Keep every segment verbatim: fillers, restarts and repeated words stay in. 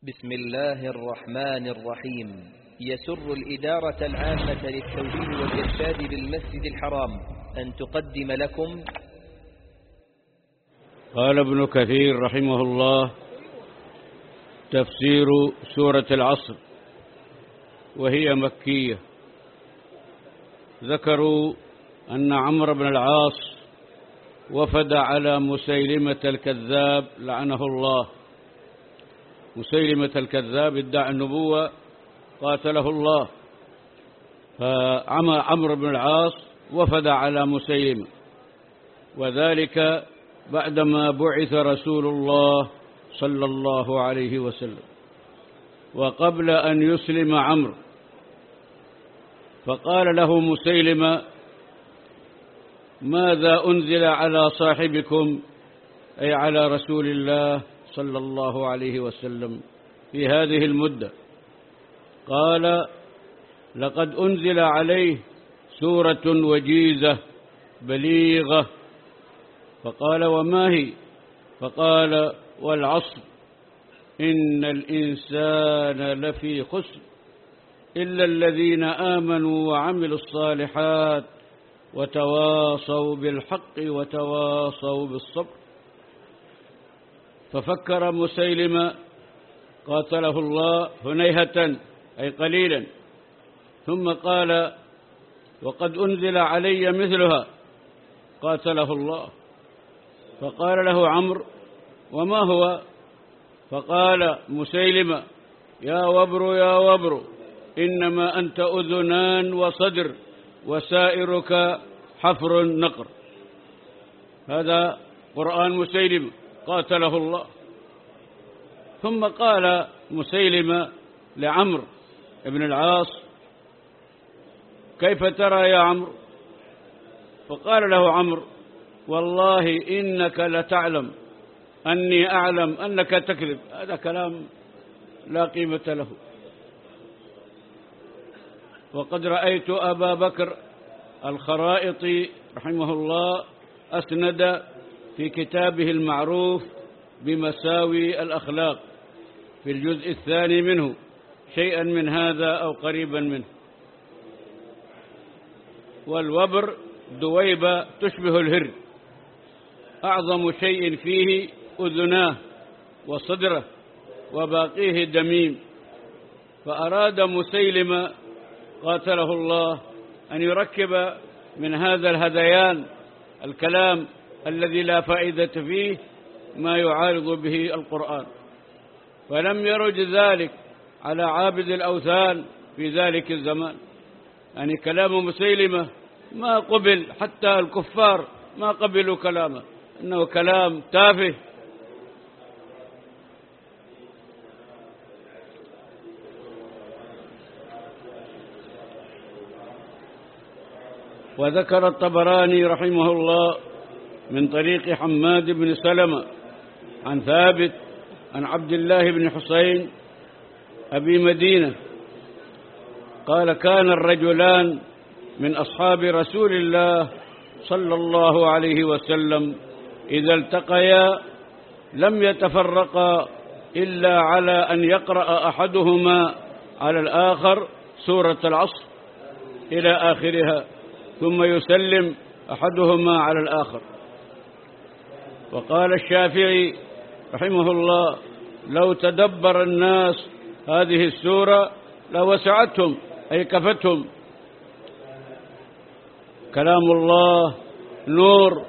بسم الله الرحمن الرحيم. يسر الإدارة العامة للتوجيه والإرشاد بالمسجد الحرام أن تقدم لكم قال ابن كثير رحمه الله: تفسير سورة العصر، وهي مكية. ذكروا أن عمرو بن العاص وفد على مسيلمة الكذاب لعنه الله. مسيلمة الكذاب ادعى النبوة قاتله الله، فعمرو بن العاص وفد على مسيلمة، وذلك بعدما بعث رسول الله صلى الله عليه وسلم، وقبل أن يسلم عمرو. فقال له مسيلمة: ماذا أنزل على صاحبكم، أي على رسول الله صلى الله عليه وسلم، في هذه المدة؟ قال: لقد أنزل عليه سورة وجيزة بليغة. فقال: وما هي؟ فقال: والعصر إن الإنسان لفي خسر إلا الذين آمنوا وعملوا الصالحات وتواصوا بالحق وتواصوا بالصبر. ففكر مسيلمة قاتله الله هنيهة، أي قليلا، ثم قال: وقد أنزل علي مثلها قاتله الله. فقال له عمرو: وما هو؟ فقال مسيلمة: يا وبر يا وبر، إنما أنت أذنان وصدر وسائرك حفر نقر. هذا قرآن مسيلمة قاتله الله. ثم قال مسيلمة لعمرو بن العاص: كيف ترى يا عمرو؟ فقال له عمرو: والله إنك لتعلم أني أعلم أنك تكذب. هذا كلام لا قيمة له. وقد رأيت أبا بكر الخرائطي رحمه الله أسند في كتابه المعروف بمساوي الأخلاق في الجزء الثاني منه شيئا من هذا أو قريبا منه. والوبر دويبة تشبه الهر، أعظم شيء فيه أذناه وصدره وباقيه دميم. فأراد مسيلمة قاتله الله أن يركب من هذا الهذيان الكلام الذي لا فائدة فيه ما يعارض به القرآن، فلم يرج ذلك على عابد الأوثان في ذلك الزمان. يعني كلام مسيلمة ما قبل، حتى الكفار ما قبلوا كلامه، إنه كلام تافه. وذكر الطبراني رحمه الله من طريق حماد بن سلمة عن ثابت عن عبد الله بن حسين أبي مدينة قال: كان الرجلان من أصحاب رسول الله صلى الله عليه وسلم إذا التقيا لم يتفرقا إلا على أن يقرأ أحدهما على الآخر سورة العصر إلى آخرها، ثم يسلم أحدهما على الآخر. وقال الشافعي رحمه الله: لو تدبر الناس هذه السورة لوسعتهم، أي كفتهم. كلام الله نور.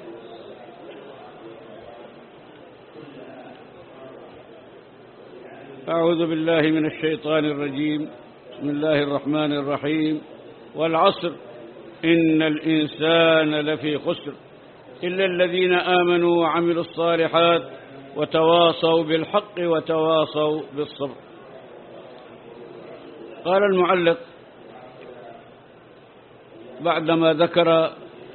أعوذ بالله من الشيطان الرجيم. بسم الله الرحمن الرحيم. والعصر إن الإنسان لفي خسر إلا الذين آمنوا وعملوا الصالحات وتواصوا بالحق وتواصوا بالصبر. قال المعلق بعدما ذكر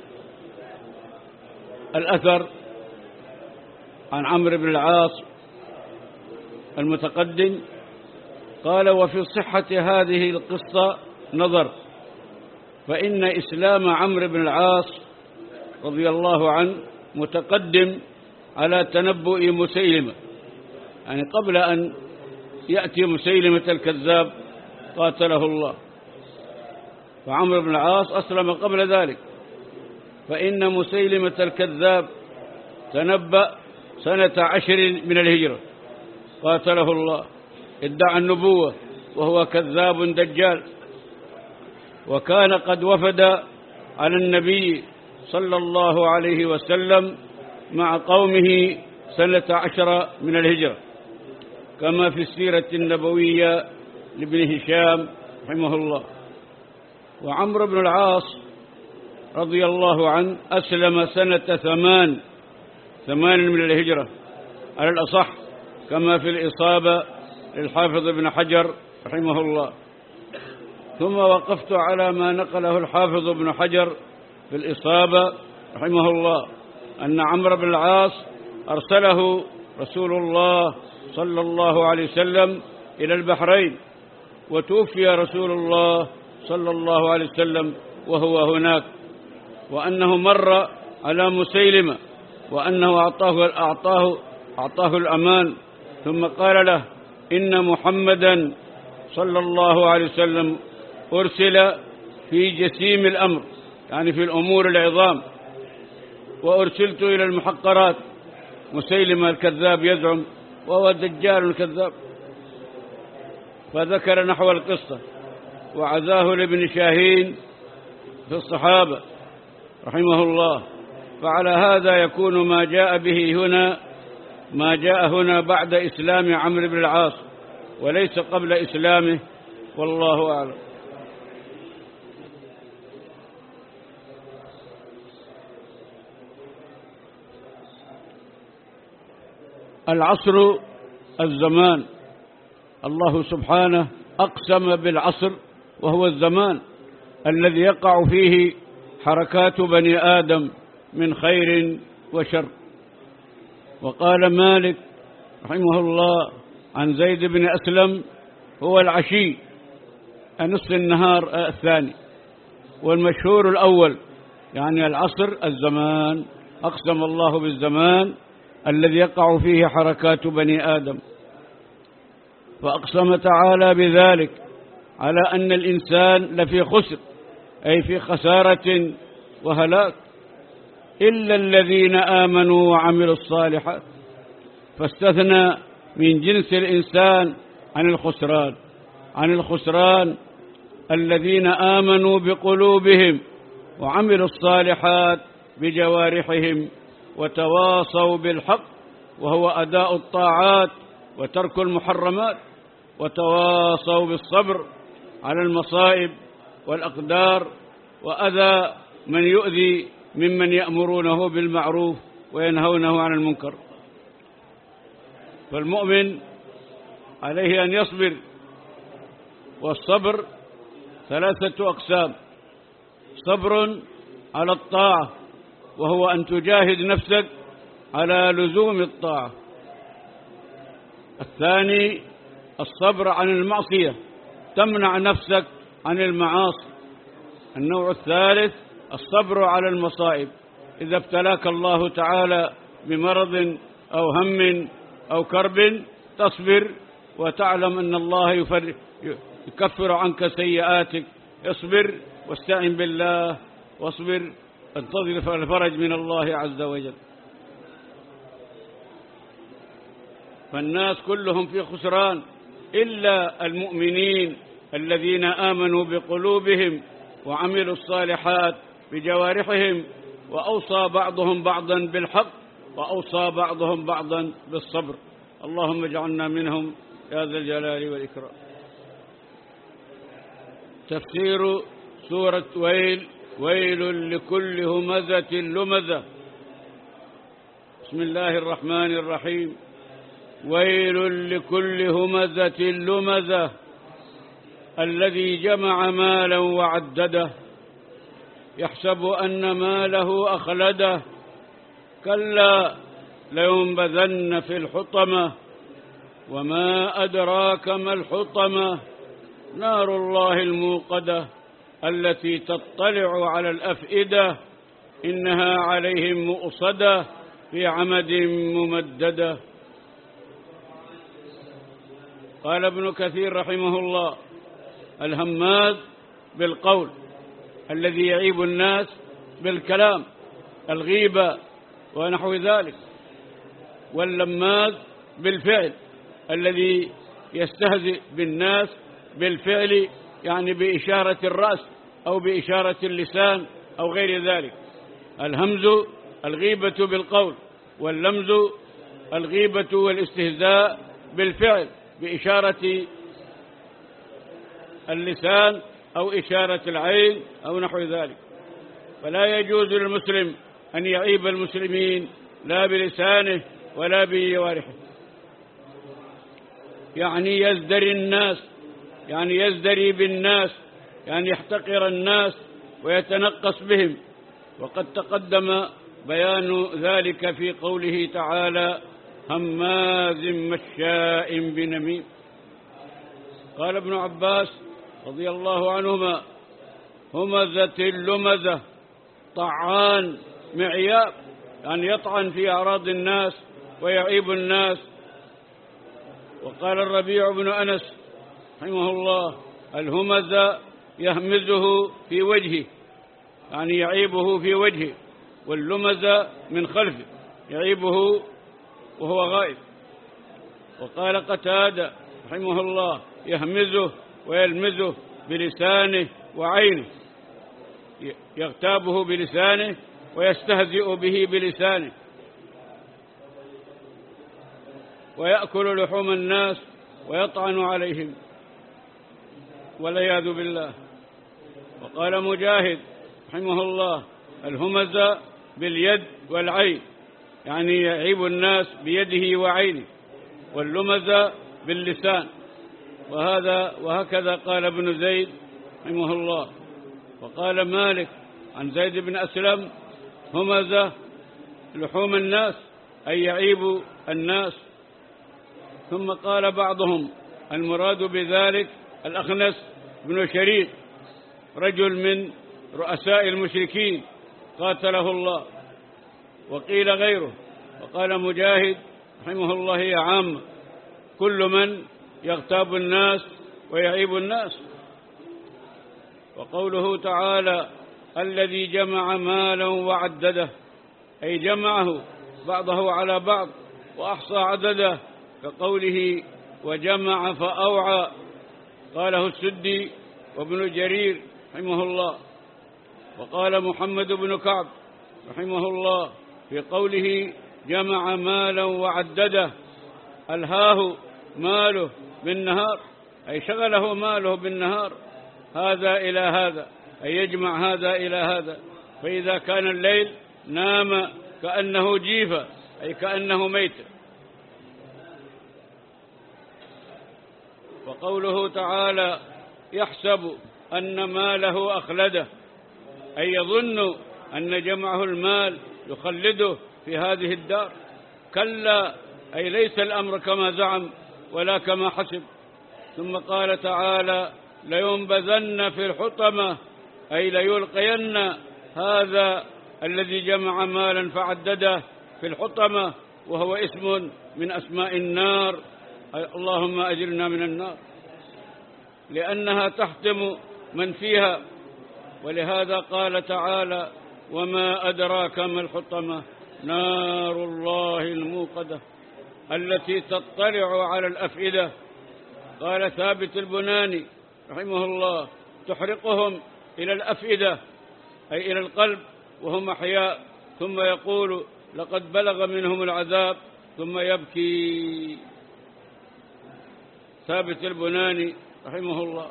الأثر عن عمرو بن العاص المتقدم، قال: وفي صحة هذه القصة نظر، فإن إسلام عمرو بن العاص رضي الله عنه متقدم على تنبؤ مسيلمة، يعني قبل أن يأتي مسيلمة الكذاب قاتله الله. فعمرو بن العاص أسلم قبل ذلك، فإن مسيلمة الكذاب تنبأ سنة عشر من الهجرة قاتله الله، ادعى النبوة وهو كذاب دجال، وكان قد وفد على النبي صلى الله عليه وسلم مع قومه سنة عشر من الهجرة، كما في السيرة النبوية لابن هشام رحمه الله. وعمرو بن العاص رضي الله عنه أسلم سنة ثمان ثمان من الهجرة على الأصح، كما في الإصابة للحافظ ابن حجر رحمه الله. ثم وقفت على ما نقله الحافظ ابن حجر في الإصابة رحمه الله، أن عمرو بن العاص أرسله رسول الله صلى الله عليه وسلم إلى البحرين، وتوفي رسول الله صلى الله عليه وسلم وهو هناك، وأنه مر على مسيلمة وأنه أعطاه, أعطاه, أعطاه الأمان، ثم قال له إن محمدا صلى الله عليه وسلم أرسل في جسيم الأمر، يعني في الأمور العظام، وأرسلت إلى المحقرات. مسيلمة الكذاب يزعم وهو دجال كذاب، فذكر نحو القصة وعزاه لابن شاهين في الصحابة رحمه الله. فعلى هذا يكون ما جاء به هنا ما جاء هنا بعد إسلام عمرو بن العاص وليس قبل إسلامه، والله أعلم. العصر الزمان، الله سبحانه أقسم بالعصر وهو الزمان الذي يقع فيه حركات بني آدم من خير وشر. وقال مالك رحمه الله عن زيد بن أسلم هو العشي، نصف النهار الثاني، والمشهور الأول، يعني العصر الزمان، أقسم الله بالزمان الذي يقع فيه حركات بني آدم. فأقسم تعالى بذلك على أن الإنسان لفي خسر، أي في خسارة وهلاك، إلا الذين آمنوا وعملوا الصالحات، فاستثنى من جنس الإنسان عن الخسران عن الخسران الذين آمنوا بقلوبهم وعملوا الصالحات بجوارحهم وتواصوا بالحق، وهو أداء الطاعات وترك المحرمات، وتواصوا بالصبر على المصائب والأقدار وأذى من يؤذي ممن يأمرونه بالمعروف وينهونه عن المنكر. فالمؤمن عليه أن يصبر، والصبر ثلاثة أقسام: صبر على الطاعة، وهو أن تجاهد نفسك على لزوم الطاعة. الثاني الصبر عن المعصية، تمنع نفسك عن المعاصي. النوع الثالث الصبر على المصائب، إذا ابتلاك الله تعالى بمرض أو هم أو كرب تصبر وتعلم أن الله يكفر عنك سيئاتك. اصبر واستعن بالله واصبر، انتظر الفرج من الله عز وجل. فالناس كلهم في خسران إلا المؤمنين الذين آمنوا بقلوبهم وعملوا الصالحات بجوارحهم، وأوصى بعضهم بعضا بالحق، وأوصى بعضهم بعضا بالصبر. اللهم اجعلنا منهم يا ذا الجلال والإكرام. تفسير سورة ويل. ويل لكل همزة لمزة. بسم الله الرحمن الرحيم. ويل لكل همزة لمزة الذي جمع مالا وعدده يحسب أن ماله أخلده كلا لينبذن في الحطمة وما أدراك ما الحطمة نار الله الموقدة التي تطلع على الأفئدة إنها عليهم مؤصدة في عمد ممددة. قال ابن كثير رحمه الله: الهماز بالقول الذي يعيب الناس بالكلام، الغيبة ونحو ذلك. واللماز بالفعل الذي يستهزئ بالناس بالفعل، يعني بإشارة الرأس أو بإشارة اللسان أو غير ذلك. الهمز الغيبة بالقول، واللمز الغيبة والاستهزاء بالفعل بإشارة اللسان أو إشارة العين أو نحو ذلك. فلا يجوز للمسلم أن يعيب المسلمين لا بلسانه ولا بجوارحه. يعني يزدري الناس، يعني يزدري بالناس، يعني يحتقر الناس ويتنقص بهم. وقد تقدم بيان ذلك في قوله تعالى: هماز مشاء بنميم. قال ابن عباس رضي الله عنهما: همزة اللمزة، طعان معياب، يعني يطعن في أعراض الناس ويعيب الناس. وقال الربيع بن أنس رحمه الله: الهمز يهمزه في وجهه، يعني يعيبه في وجهه، واللمز من خلفه يعيبه وهو غائب. وقال قتادة رحمه الله: يهمزه ويلمزه بلسانه وعينه، يغتابه بلسانه ويستهزئ به بلسانه، ويأكل لحوم الناس ويطعن عليهم والعياذ بالله. وقال مجاهد رحمه الله: الهمز باليد والعين، يعني يعيب الناس بيده وعينه، واللمز باللسان. وهذا وهكذا قال ابن زيد رحمه الله. وقال مالك عن زيد بن أسلم: همز لحوم الناس، أي يعيب الناس. ثم قال بعضهم: المراد بذلك الأخنس بن شريك، رجل من رؤساء المشركين قاتله الله. وقيل غيره. وقال مجاهد رحمه الله: هي عامة، كل من يغتاب الناس ويعيب الناس. وقوله تعالى: الذي جمع مالا وعدده، أي جمعه بعضه على بعض وأحصى عدده، كقوله: وجمع فأوعى. قاله السدي وابن جرير رحمه الله. وقال محمد بن كعب رحمه الله في قوله: جمع مالا وعدده: ألهاه ماله بالنهار، أي شغله ماله بالنهار، هذا إلى هذا، أي يجمع هذا إلى هذا. فإذا كان الليل نام كأنه جيفة، أي كأنه ميت. وقوله تعالى: يحسب أن ماله أخلده، أي يظن أن جمعه المال يخلده في هذه الدار. كلا، أي ليس الأمر كما زعم ولا كما حسب. ثم قال تعالى: لينبذن في الحطمة، أي ليلقين هذا الذي جمع مالا فعدده في الحطمة، وهو اسم من أسماء النار. اللهم أجرنا من النار، لأنها تحطم من فيها. ولهذا قال تعالى: وما أدراك ما الحطمة، نار الله الموقدة التي تطلع على الأفئدة. قال ثابت البناني رحمه الله: تحرقهم إلى الأفئدة، أي إلى القلب وهم أحياء، ثم يقول: لقد بلغ منهم العذاب، ثم يبكي. ثابت البناني رحمه الله.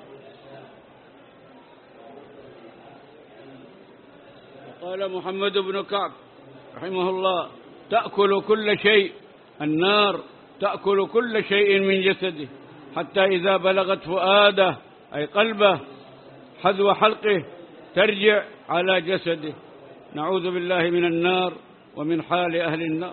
وقال محمد بن كعب رحمه الله: تأكل كل شيء، النار تأكل كل شيء من جسده، حتى إذا بلغت فؤاده، أي قلبه، حذو حلقه، ترجع على جسده. نعوذ بالله من النار ومن حال أهل النار.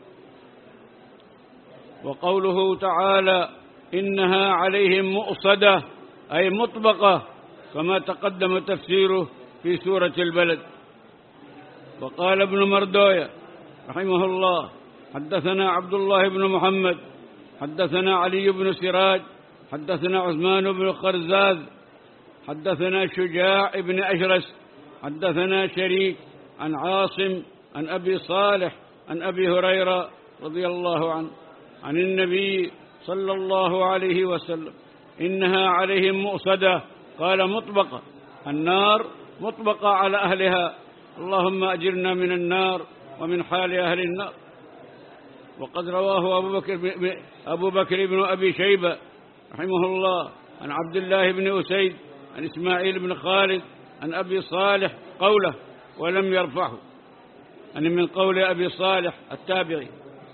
وقوله تعالى: إنها عليهم مؤصدة، أي مطبقة، كما تقدم تفسيره في سورة البلد. وقال ابن مردوية رحمه الله: حدثنا عبد الله بن محمد حدثنا علي بن سراج حدثنا عثمان بن قرزاز حدثنا شجاع بن أجرس حدثنا شريك عن عاصم عن أبي صالح عن أبي هريرة رضي الله عنه عن النبي صلى الله عليه وسلم إنها عليهم مؤصدة، قال مطبقة، النار مطبقة على أهلها، اللهم أجرنا من النار ومن حال أهل النار. وقد رواه أبو بكر, أبو بكر بن أبي شيبة رحمه الله عن عبد الله بن أسيد عن إسماعيل بن خالد عن أبي صالح قوله ولم يرفعه، يعني من قول أبي صالح التابعي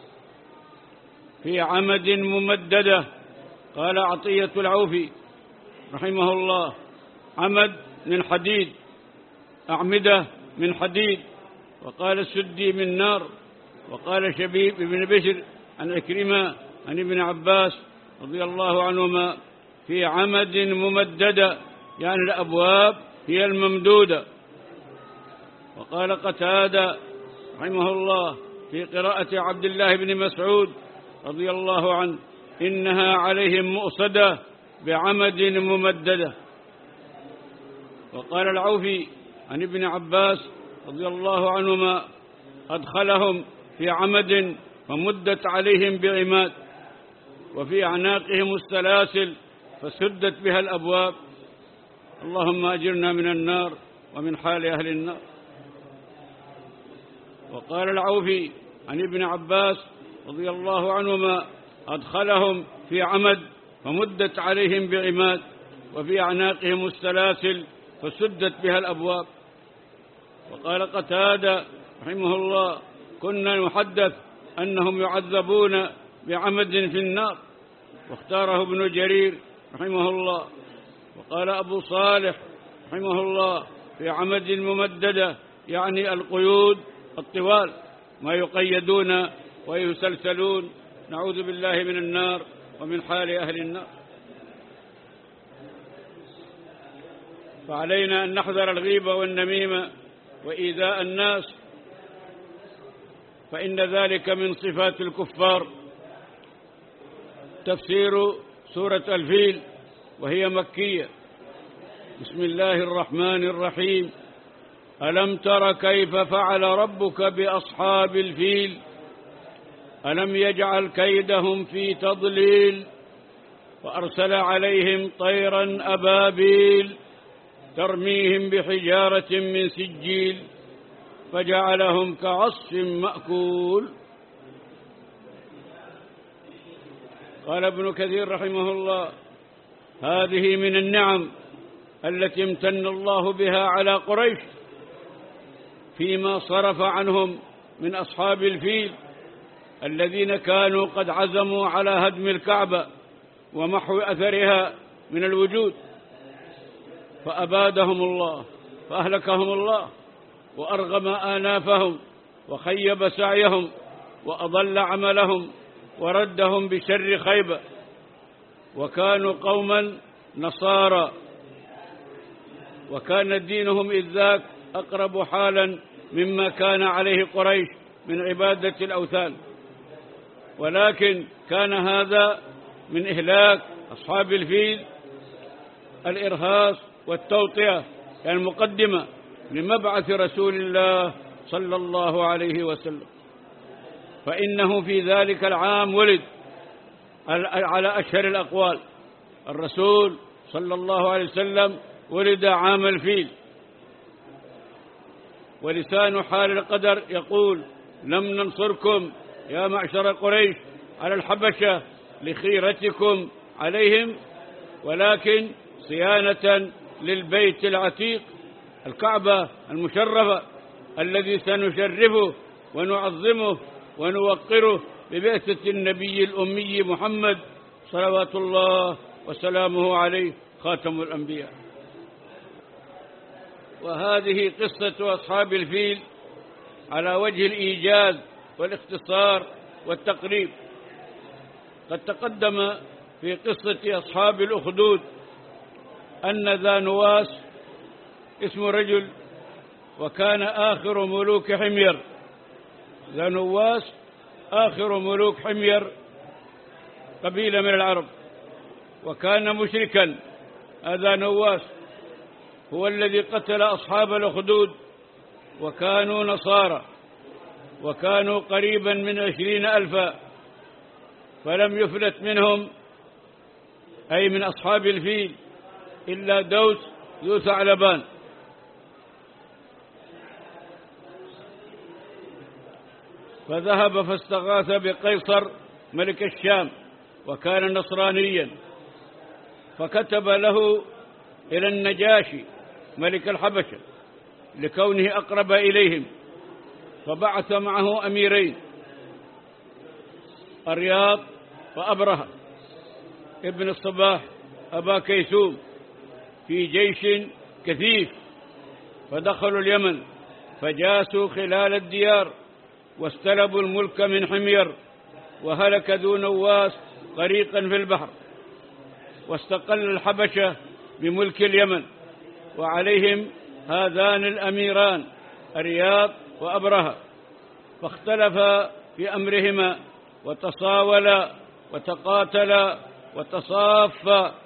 في عمد ممددة. قال عطية العوفي رحمه الله عمد من حديد، أعمدة من حديد. وقال السدي من نار. وقال شبيب بن بشر عن عكرمة عن ابن عباس رضي الله عنهما في عمد ممددة، يعني الأبواب هي الممدودة. وقال قتادة رحمه الله في قراءة عبد الله بن مسعود رضي الله عنه إنها عليهم مؤصدة بعمد ممددة. وقال العوفي عن ابن عباس رضي الله عنهما أدخلهم في عمد فمدت عليهم بعماد، وفي أعناقهم السلاسل فسدت بها الأبواب، اللهم أجرنا من النار ومن حال أهل النار. وقال العوفي عن ابن عباس رضي الله عنهما أدخلهم في عمد فمدت عليهم بعماد، وفي أعناقهم السلاسل فسدت بها الأبواب. وقال قتادة رحمه الله كنا نحدث أنهم يعذبون بعمد في النار، واختاره ابن جرير رحمه الله. وقال أبو صالح رحمه الله في عمد ممددة، يعني القيود الطوال، ما يقيدون ويسلسلون، نعوذ بالله من النار ومن حال أهل النار. فعلينا أن نحذر الغيبة والنميمة وإيذاء الناس، فإن ذلك من صفات الكفار. تفسير سورة الفيل وهي مكية. بسم الله الرحمن الرحيم. ألم تر كيف فعل ربك بأصحاب الفيل ألم يجعل كيدهم في تضليل وأرسل عليهم طيرا أبابيل ترميهم بحجارة من سجيل فجعلهم كعصف مأكول. قال ابن كثير رحمه الله هذه من النعم التي امتن الله بها على قريش فيما صرف عنهم من أصحاب الفيل الذين كانوا قد عزموا على هدم الكعبة ومحو أثرها من الوجود، فأبادهم الله فأهلكهم الله وأرغم آنافهم وخيب سعيهم وأضل عملهم وردهم بشر خيبة. وكانوا قوما نصارى، وكان دينهم إذ ذاك أقرب حالا مما كان عليه قريش من عبادة الأوثان، ولكن كان هذا من إهلاك أصحاب الفيل الإرهاص والتوطئة المقدمة لمبعث رسول الله صلى الله عليه وسلم. فإنه في ذلك العام ولد على أشهر الأقوال، الرسول صلى الله عليه وسلم ولد عام الفيل، ولسان حال القدر يقول لم ننصركم يا معشر قريش على الحبشة لخيرتكم عليهم، ولكن صيانة للبيت العتيق الكعبة المشرفة الذي سنشرفه ونعظمه ونوقره ببعثة النبي الأمي محمد صلوات الله وسلامه عليه خاتم الأنبياء. وهذه قصة أصحاب الفيل على وجه الإيجاز والاختصار والتقريب. قد تقدم في قصة أصحاب الأخدود أن ذا نواس اسم رجل وكان آخر ملوك حمير. ذا نواس آخر ملوك حمير، قبيلة من العرب، وكان مشركا. هذا نواس هو الذي قتل أصحاب الأخدود، وكانوا نصارى، وكانوا قريبا من عشرين ألفا، فلم يفلت منهم أي من أصحاب الفيل إلا دوس ذو ثعلبان. فذهب فاستغاث بقيصر ملك الشام، وكان نصرانيا، فكتب له إلى النجاشي ملك الحبشة لكونه أقرب إليهم، فبعث معه أميرين، أرياط وأبرهة ابن الصباح أبا كيسوم، في جيش كثيف، فدخلوا اليمن فجاسوا خلال الديار واستلبوا الملك من حمير، وهلك ذو نواس غريقا في البحر، واستقل الحبشة بملك اليمن، وعليهم هذان الأميران أرياط وأبرهة، فاختلفا في أمرهما وتصاولا وتقاتلا وتصافا.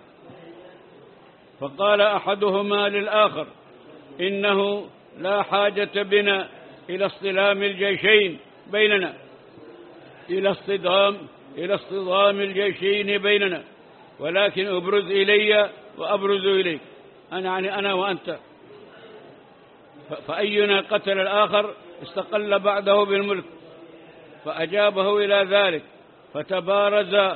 فقال أحدهما للآخر: إنه لا حاجة بنا إلى اصطدام الجيشين بيننا إلى اصطدام إلى اصطدام الجيشين بيننا، ولكن أبرز إلي وأبرز إليك، أنا يعني أنا وأنت، فأينا قتل الآخر استقل بعده بالملك. فأجابه إلى ذلك، فتبارز،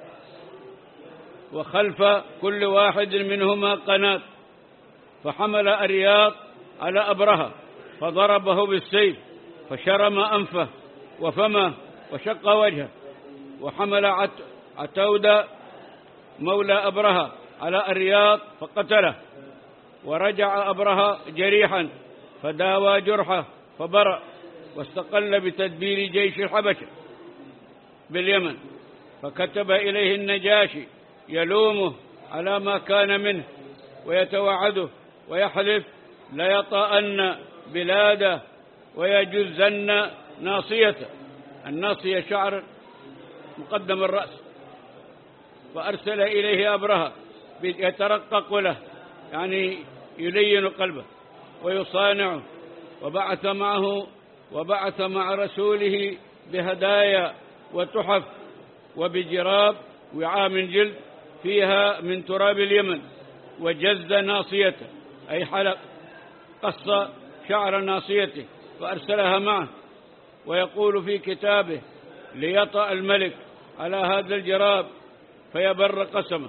وخلف كل واحد منهما قناة، فحمل أرياط على أبرهة فضربه بالسيف فشرم أنفه وفمه وشق وجهه، وحمل عتود مولى أبرهة على أرياط فقتله، ورجع أبرهة جريحا فداوى جرحه فبرأ، واستقل بتدبير جيش الحبشة باليمن. فكتب إليه النجاشي يلومه على ما كان منه، ويتوعده ويحلف لا يطأن بلاده ويجزن ناصيته. الناصية شعر مقدم الرأس. فأرسل إليه أبرهة يترقق له، يعني يلين قلبه ويصانعه، وبعث معه وبعث مع رسوله بهدايا وتحف وبجراب وعام جلد فيها من تراب اليمن، وجز ناصيته أي حلق قص شعر ناصيته فأرسلها معه، ويقول في كتابه: ليطأ الملك على هذا الجراب فيبر قسمه.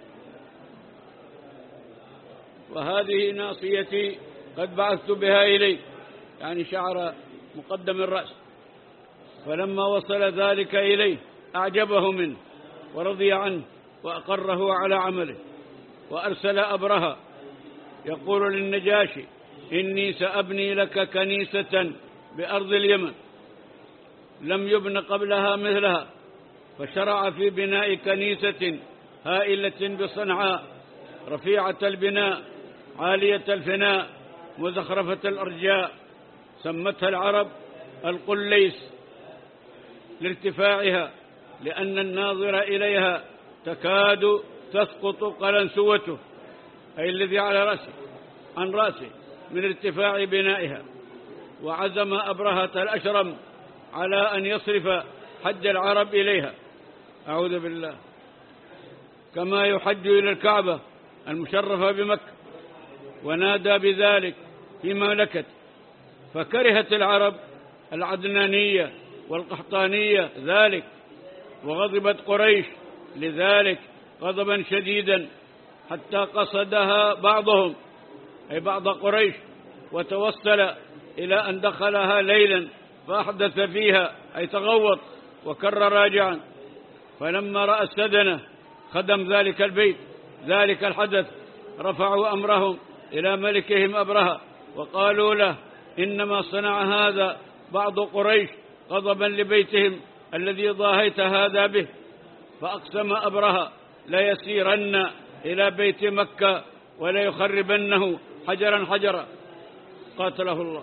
وهذه ناصيتي قد بعثت بها إليك، يعني شعر مقدم الرأس. فلما وصل ذلك إليه أعجبه منه ورضي عنه وأقره على عمله، وأرسل أبرهة يقول للنجاشي: إني سأبني لك كنيسة بأرض اليمن لم يبن قبلها مثلها. فشرع في بناء كنيسة هائلة بصنعاء، رفيعة البناء عالية الفناء مزخرفة الأرجاء، سمتها العرب القليس لارتفاعها، لأن الناظر إليها تكاد تسقط قلنسوته، أي الذي على رأسه عن رأسه من ارتفاع بنائها. وعزم أبرهة الأشرم على أن يصرف حج العرب إليها، أعوذ بالله، كما يحج إلى الكعبة المشرفة بمكة، ونادى بذلك في مملكته. فكرهت العرب العدنانية والقحطانية ذلك، وغضبت قريش لذلك غضبا شديدا، حتى قصدها بعضهم أي بعض قريش، وتوصل إلى أن دخلها ليلا فأحدث فيها أي تغوط وكر راجعا. فلما رأى السدنة خدم ذلك البيت ذلك الحدث، رفعوا أمرهم إلى ملكهم أبرهة وقالوا له: إنما صنع هذا بعض قريش غضبا لبيتهم الذي ضاهيت هذا به. فأقسم أبرهة: لا يسيرن إلى بيت مكة ولا يخربنه حجرا حجرا، قاتله الله.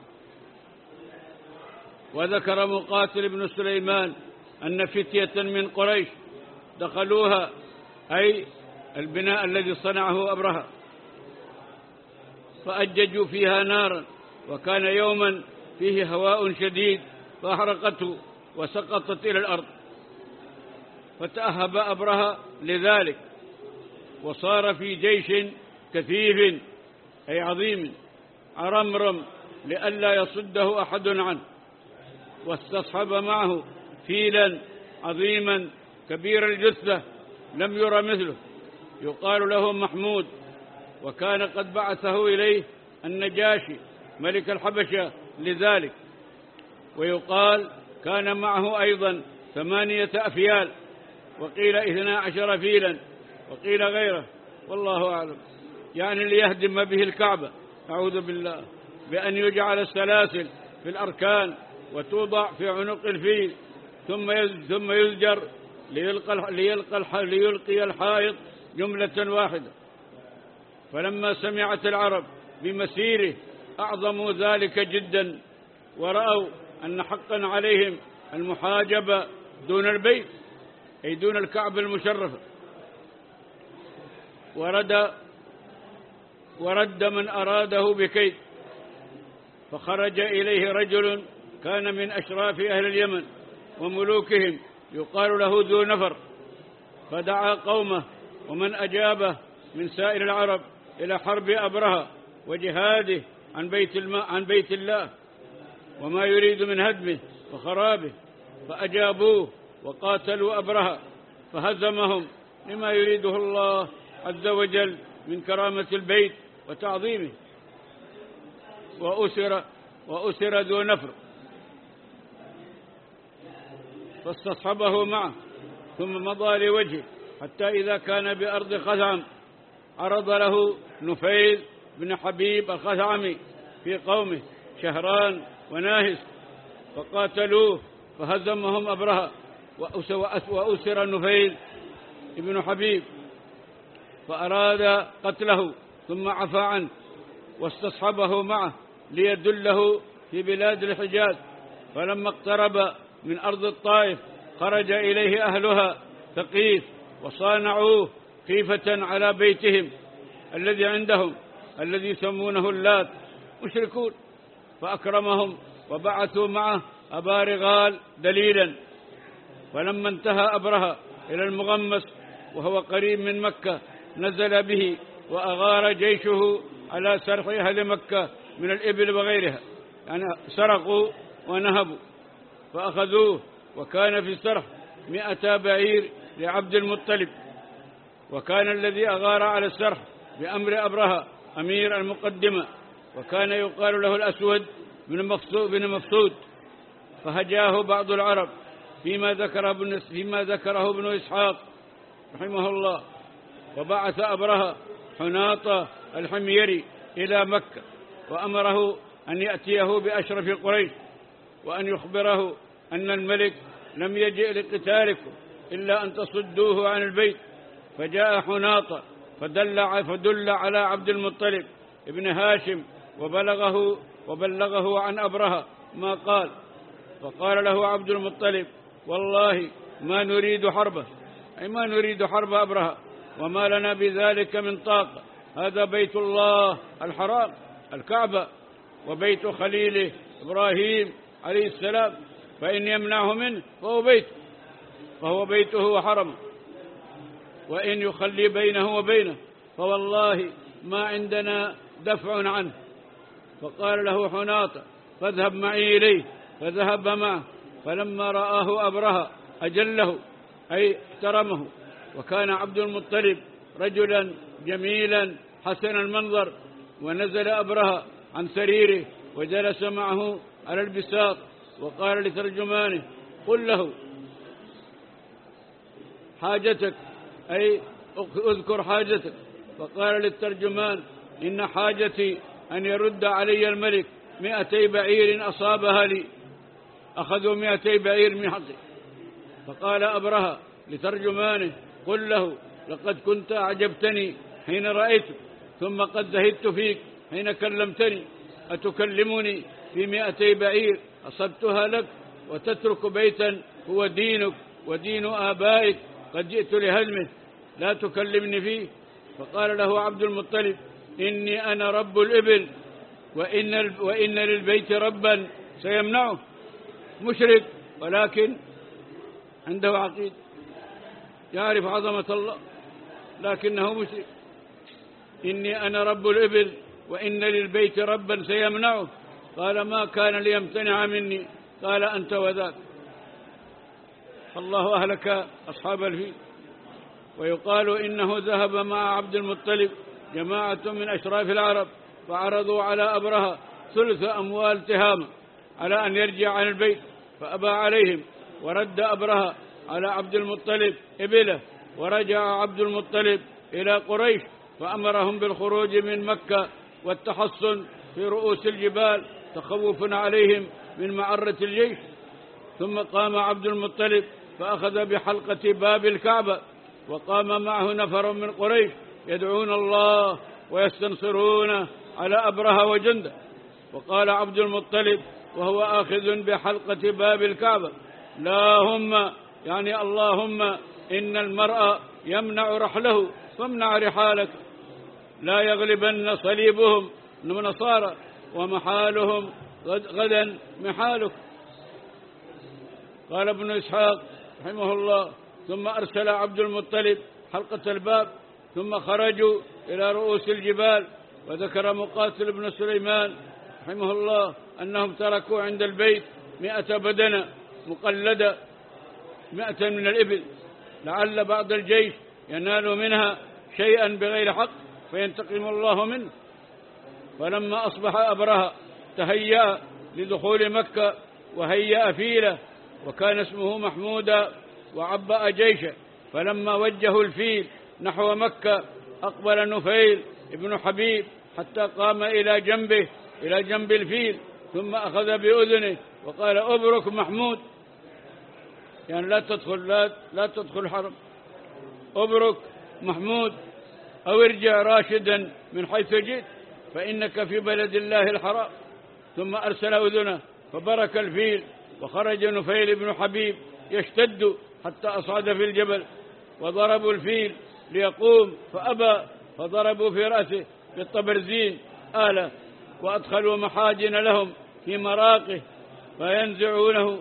وذكر مقاتل بن سليمان أن فتية من قريش دخلوها أي البناء الذي صنعه أبرهة، فأججوا فيها نارا، وكان يوما فيه هواء شديد فأحرقته وسقطت إلى الأرض، فتأهب أبرهة لذلك، وصار في جيش كثيف أي عظيم عرمرم لئلا يصده أحد عنه، واستصحب معه فيلا عظيما كبير الجثة لم ير مثله يقال له محمود، وكان قد بعثه إليه النجاشي ملك الحبشة لذلك. ويقال كان معه أيضا ثمانية أفيال، وقيل اثنا عشر فيلا، وقيل غيره، والله أعلم، يعني ليهدم به الكعبة، أعوذ بالله، بأن يجعل السلاسل في الأركان وتوضع في عنق الفيل، ثم ثم يزجر ليلقى ليلقى ليلقي الحائط جملة واحدة. فلما سمعت العرب بمسيره أعظموا ذلك جدا، ورأوا أن حقا عليهم المحاجبة دون البيت، أي دون الكعبة المشرفة. ورد ورد من أراده بكيد، فخرج إليه رجل كان من أشراف أهل اليمن وملوكهم يقال له ذو نفر، فدعا قومه ومن أجابه من سائر العرب إلى حرب أبرهة وجهاده عن بيت الماء عن بيت الله وما يريد من هدمه وخرابه، فأجابوه وقاتلوا أبرهة فهزمهم لما يريده الله عز وجل من كرامة البيت وتعظيمه. وأسر وأسر ذو نفر، فاستصحبه معه ثم مضى لوجهه، حتى إذا كان بأرض خثعم عرض له نفيل بن حبيب الخثعمي في قومه شهران وناهس، فقاتلوه فهزمهم أبرهة، وأسر نفيل بن حبيب، فأراد قتله ثم عفى عنه واستصحبه معه ليدله في بلاد الحجاز. فلما اقترب من أرض الطائف خرج إليه أهلها ثقيف، وصانعوه خيفة على بيتهم الذي عندهم الذي يسمونه اللات مشركون، فأكرمهم وبعثوا معه أبا رغال دليلا. فلما انتهى أبرهة إلى المغمس وهو قريب من مكة نزل به، وأغار جيشه على سرح أهل مكة من الإبل وغيرها، يعني سرقوا ونهبوا فأخذوه، وكان في السرح مئة بعير لعبد المطلب. وكان الذي أغار على السرح بأمر أبرهة أمير المقدمة، وكان يقال له الأسود بن مفسود، فهجاه بعض العرب فيما ذكره ابن فيما ذكره ابن إسحاق رحمه الله. وبعث أبرهة حناطة الحميري إلى مكة، وأمره أن يأتيه بأشرف قريش، وأن يخبره أن الملك لم يجئ لقتالكم إلا أن تصدوه عن البيت. فجاء حناطة فدل, فدل على عبد المطلب ابن هاشم، وبلغه وبلغه عن أبرهة ما قال. فقال له عبد المطلب: والله ما نريد حربه، أي ما نريد حرب أبرهة، وما لنا بذلك من طاقة، هذا بيت الله الحرام الكعبة، وبيت خليله إبراهيم عليه السلام، فإن يمنعه منه فهو بيته فهو بيته وحرمه، وإن يخلي بينه وبينه فوالله ما عندنا دفع عنه. فقال له حناطة: فاذهب معي إليه. فذهب معه، فلما رآه أبرهة أجله أي احترمه. وكان عبد المطلب رجلا جميلا حسن المنظر، ونزل أبرهة عن سريره وجلس معه على البساط، وقال لترجمانه: قل له حاجتك، أي اذكر حاجتك. فقال للترجمان: إن حاجتي أن يرد علي الملك مئتي بعير أصابها لي. أخذوا مئتي بعير من حقه. فقال أبرهة لترجمانه: قل له لقد كنت أعجبتني حين رأيتك، ثم قد زهدت فيك حين كلمتني، أتكلمني في مئتي بعير أصبتها لك، وتترك بيتا هو دينك ودين آبائك قد جئت لهدمه؟ لا تكلمني فيه. فقال له عبد المطلب: إني أنا رب الإبل، وإن, وإن للبيت ربا سيمنعه. مشرك ولكن عنده عقيدة، يعرف عظمة الله لكنه مشرك. إني أنا رب الإبل وإن للبيت ربا سيمنعه. قال: ما كان ليمتنع مني. قال: أنت وذاك. الله أهلك أصحاب الفيل. ويقال إنه ذهب مع عبد المطلب جماعة من أشراف العرب فعرضوا على أبرهة ثلث أموال تهامة على أن يرجع عن البيت، فأبى عليهم، ورد أبرهة على عبد المطلب إبله. ورجع عبد المطلب إلى قريش فأمرهم بالخروج من مكة والتحصن في رؤوس الجبال تخوفا عليهم من معرة الجيش. ثم قام عبد المطلب فأخذ بحلقة باب الكعبة، وقام معه نفر من قريش يدعون الله ويستنصرون على أبرهة وجنده. وقال عبد المطلب وهو آخذ بحلقة باب الكعبة: اللهم، يعني اللهم، إن المرء يمنع رحله فامنع رحالك، لا يغلبن صليبهم نصارى ومحالهم غدا محالك. قال ابن إسحاق رحمه الله: ثم أرسل عبد المطلب حلقة الباب، ثم خرجوا إلى رؤوس الجبال. وذكر مقاتل بن سليمان رحمه الله أنهم تركوا عند البيت مئة بدنة مقلدة، مئة من الإبل، لعل بعض الجيش ينال منها شيئا بغير حق فينتقم الله منه. فلما أصبح أبرهة تهيأ لدخول مكة وهيأ فيله، وكان اسمه محمودا، وعبأ جيشه. فلما وجهوا الفيل نحو مكة أقبل نفيل ابن حبيب حتى قام إلى جنبه إلى جنب الفيل، ثم أخذ بأذنه وقال: أبرك محمود، يعني لا تدخل لا, لا تدخل حرم، أبرك محمود، أو ارجع راشدا من حيث جئت فإنك في بلد الله الحرام. ثم أرسل أذنه فبرك الفيل، وخرج نفيل بن حبيب يشتد حتى أصعد في الجبل، وضربوا الفيل ليقوم فأبى، فضربوا في رأسه بالطبرزين آلة، وأدخلوا محاجن لهم في مراقه فينزعونه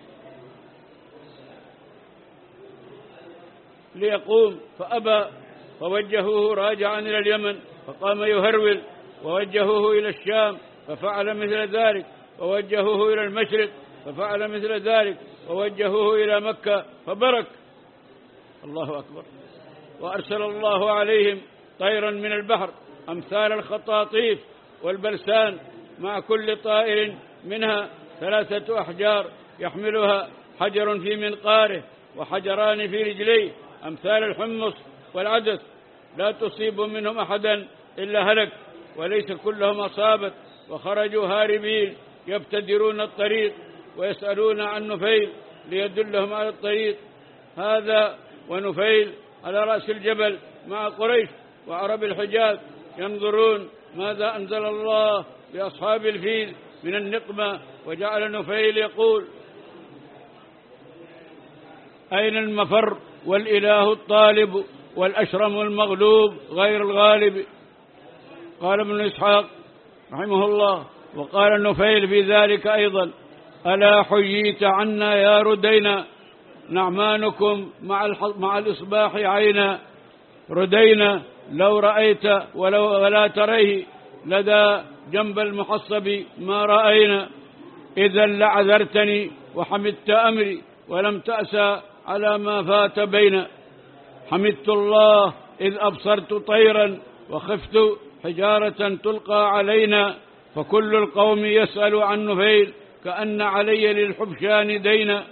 ليقوم فأبى، فوجهوه راجعا إلى اليمن فقام يهرول، ووجهوه إلى الشام ففعل مثل ذلك، ووجهوه إلى المشرق ففعل مثل ذلك، ووجهوه إلى مكة فبرك. الله أكبر. وأرسل الله عليهم طيرا من البحر أمثال الخطاطيف والبلسان، مع كل طائر منها ثلاثة أحجار يحملها حجر في منقاره وحجران في رجليه أمثال الحمص والعدس، لا تصيب منهم أحدا إلا هلك، وليس كلهم أصابت. وخرجوا هاربين يبتدرون الطريق ويسألون عن نفيل ليدلهم على الطريق هذا، ونفيل على رأس الجبل مع قريش وعرب الحجاز ينظرون ماذا أنزل الله لأصحاب الفيل من النقمة. وجعل نفيل يقول: أين المفر والإله الطالب والأشرم المغلوب غير الغالب. قال ابن إسحاق رحمه الله: وقال نفيل في ذلك أيضا: ألا حييت عنا يا ردينا، نعمانكم مع, مع الإصباح عينا، ردينا لو رأيت ولو ولا تريه، لدى جنب المحصب ما رأينا، إذا لعذرتني وحمدت أمري ولم تأسى على ما فات بينا. حمدت الله إذ أبصرت طيرا وخفت حجارة تلقى علينا، فكل القوم يسأل عن نفيل كأن علي للحبشان دينا.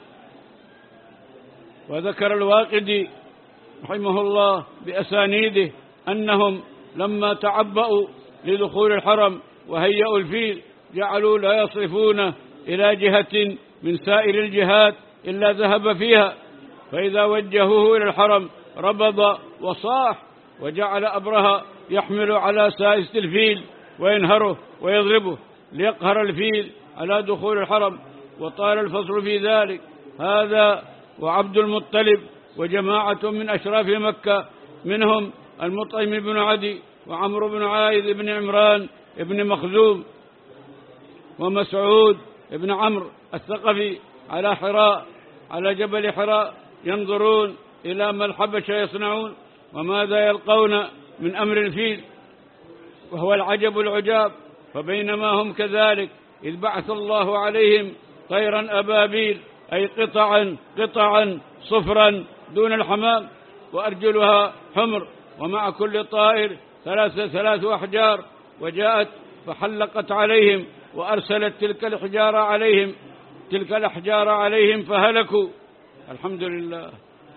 وذكر الواقدي رحمه الله بأسانيده أنهم لما تعبأوا لدخول الحرم وهيئوا الفيل جعلوا لا يصرفونه إلى جهة من سائر الجهات إلا ذهب فيها، فإذا وجهوه إلى الحرم ربض وصاح، وجعل أبرهة يحمل على سائسة الفيل وينهره ويضربه ليقهر الفيل على دخول الحرم. وطال الفصل في ذلك. هذا وعبد المطلب وجماعة من أشراف مكة منهم المطعم بن عدي وعمرو بن عايذ بن عمران بن مخزوم ومسعود بن عمرو الثقفي على حراء على جبل حراء ينظرون إلى ما الحبشة يصنعون وماذا يلقون من أمر الفيل، وهو العجب العجاب. فبينما هم كذلك إذ بعث الله عليهم طيرا أبابيل، أي قطعا قطعا صفرا دون الحمام، وأرجلها حمر، ومع كل طائر ثلاث ثلاث أحجار، وجاءت فحلقت عليهم وأرسلت تلك الحجارة عليهم تلك الأحجار عليهم فهلكوا. الحمد لله.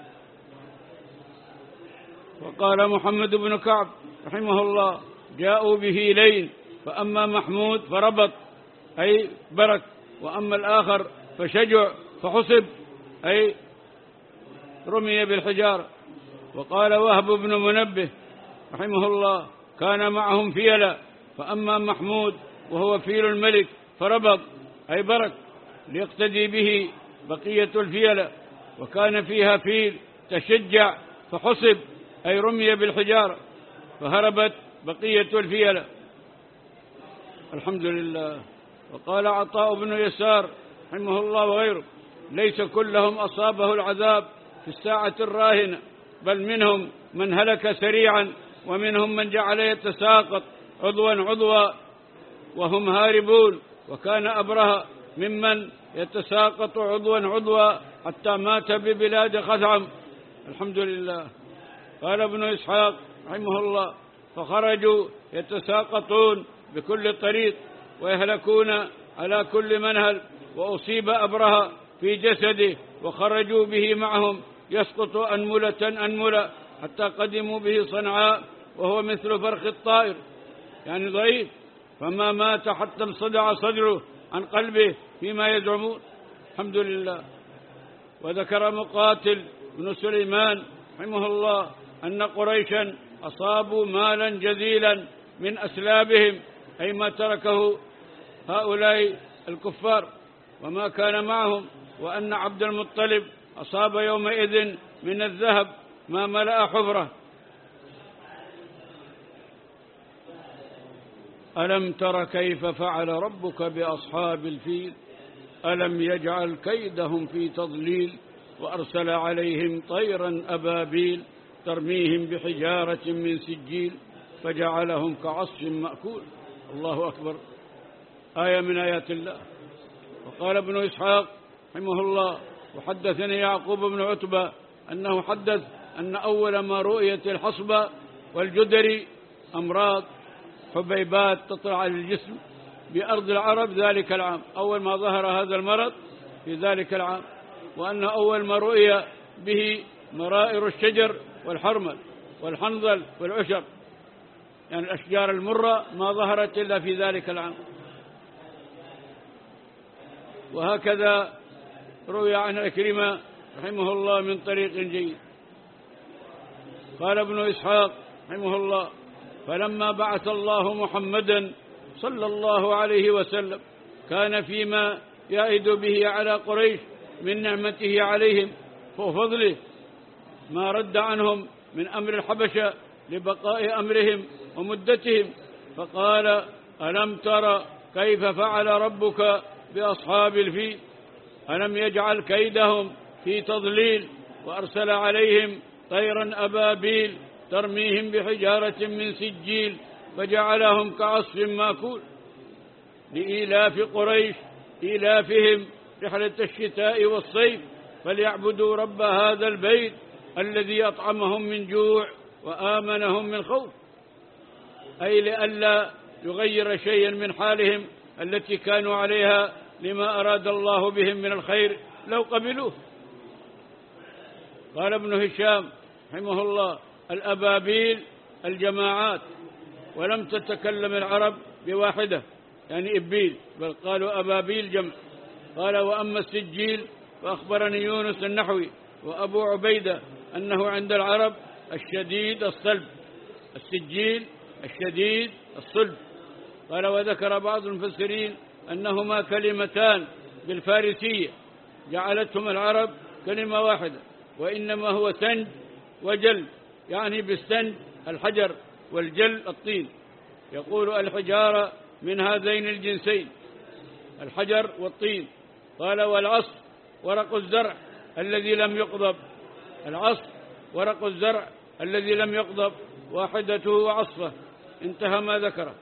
وقال محمد بن كعب رحمه الله: جاءوا به لين، فأما محمود فربط أي برك، وأما الآخر فشجع فحسب أي رمي بالحجار. وقال وهب بن منبه رحمه الله: كان معهم فيلا، فأما محمود وهو فيل الملك فربط أي برك ليقتدي به بقية الفيلة، وكان فيها فيل تشجع فحسب أي رمي بالحجار فهربت بقية الفيلة. الحمد لله. وقال عطاء بن يسار رحمه الله وغيره: ليس كلهم أصابه العذاب في الساعة الراهنة، بل منهم من هلك سريعا، ومنهم من جعل يتساقط عضوا عضوا وهم هاربون، وكان أبرهة ممن يتساقط عضوا عضوا حتى مات ببلاد خثعم. الحمد لله. قال ابن إسحاق رحمه الله: فخرجوا يتساقطون بكل طريق ويهلكون على كل منهل، وأصيب أبرهة في جسده وخرجوا به معهم يسقط أنملة أنملة حتى قدموا به صنعاء، وهو مثل فرخ الطائر يعني ضعيف، فما مات حتى انصدع صدره عن قلبه فيما يزعمون. الحمد لله. وذكر مقاتل بن سليمان رحمه الله أن قريشا أصابوا مالا جزيلا من أسلابهم، أي ما تركه هؤلاء الكفار وما كان معهم، وأن عبد المطلب أصاب يومئذ من الذهب ما ملأ حفرة. ألم تر كيف فعل ربك بأصحاب الفيل ألم يجعل كيدهم في تضليل وأرسل عليهم طيرا أبابيل ترميهم بحجارة من سجيل فجعلهم كعصف مأكول. الله أكبر. آية من آيات الله. وقال ابن إسحاق رحمه الله: وحدثني يعقوب بن عتبة أنه حدث أن أول ما رؤيت الحصبة والجدري أمراض حبيبات تطلع على الجسم بأرض العرب ذلك العام، أول ما ظهر هذا المرض في ذلك العام، وأن أول ما رؤي به مرائر الشجر والحرمل والحنظل والعشر، يعني الأشجار المرة ما ظهرت إلا في ذلك العام. وهكذا روي عن عكرمة رحمه الله من طريق جيد. قال ابن إسحاق رحمه الله: فلما بعث الله محمدا صلى الله عليه وسلم كان فيما يعد به على قريش من نعمته عليهم وفضله ما رد عنهم من أمر الحبشة لبقاء أمرهم ومدتهم، فقال: ألم تر كيف فعل ربك بأصحاب الفيل ألم يجعل كيدهم في تضليل وأرسل عليهم طيرا أبابيل ترميهم بحجارة من سجيل فجعلهم كعصف مأكول. لإيلاف قريش إيلافهم رحلة الشتاء والصيف فليعبدوا رب هذا البيت الذي أطعمهم من جوع وآمنهم من خوف، أي لئلا يغير شيئا من حالهم التي كانوا عليها لما أراد الله بهم من الخير لو قبلوه. قال ابن هشام رحمه الله: الأبابيل الجماعات، ولم تتكلم العرب بواحدة يعني إبيل، بل قالوا أبابيل جمع. قال: وأما السجيل فأخبرني يونس النحوي وأبو عبيدة أنه عند العرب الشديد الصلب، السجيل الشديد الصلب. قال: وذكر بعض المفسرين أنهما كلمتان بالفارسية جعلتهم العرب كلمة واحدة، وإنما هو سنج وجل، يعني بالسن الحجر والجل الطين. يقول الحجارة من هذين الجنسين الحجر والطين. قال والعصف ورق الزرع الذي لم يقضب. العصف ورق الزرع الذي لم يقضب واحدته وعصفه. انتهى ما ذكره.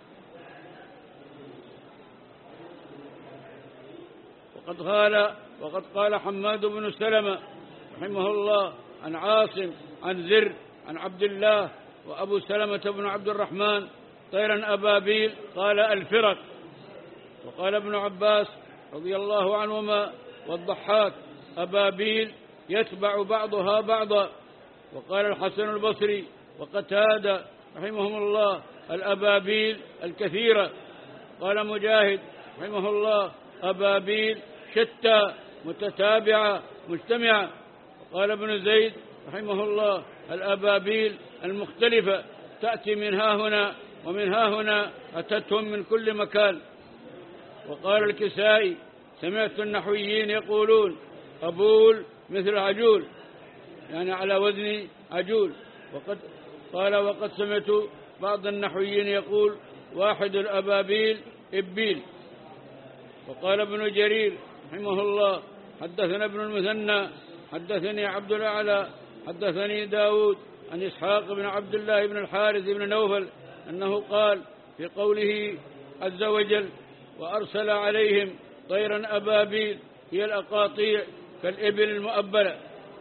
وقد قال وقد قال حماد بن سلمة رحمه الله عن عاصم عن زر عن عبد الله وأبو سلمة بن عبد الرحمن طيرا أبابيل قال الفرق. وقال ابن عباس رضي الله عنهما والضحاك أبابيل يتبع بعضها بعضا. وقال الحسن البصري وقتادة رحمهم الله الأبابيل الكثيرة. قال مجاهد رحمه الله أبابيل شتى متتابعة مجتمعة. وقال ابن زيد رحمه الله الأبابيل المختلفة تأتي من ها هنا ومن ها هنا أتتهم من كل مكان. وقال الكسائي سمعت النحويين يقولون أبول مثل عجول يعني على وزن عجول. وقد قال وقد سمعت بعض النحويين يقول واحد الأبابيل إبيل. وقال ابن جرير رحمه الله حدثنا ابن المثنى حدثني عبد الأعلى حدثني داود عن إسحاق بن عبد الله بن الحارث بن نوفل أنه قال في قوله عز وجل وأرسل عليهم طيرا أبابيل هي الأقاطيع كالإبل المؤبلة.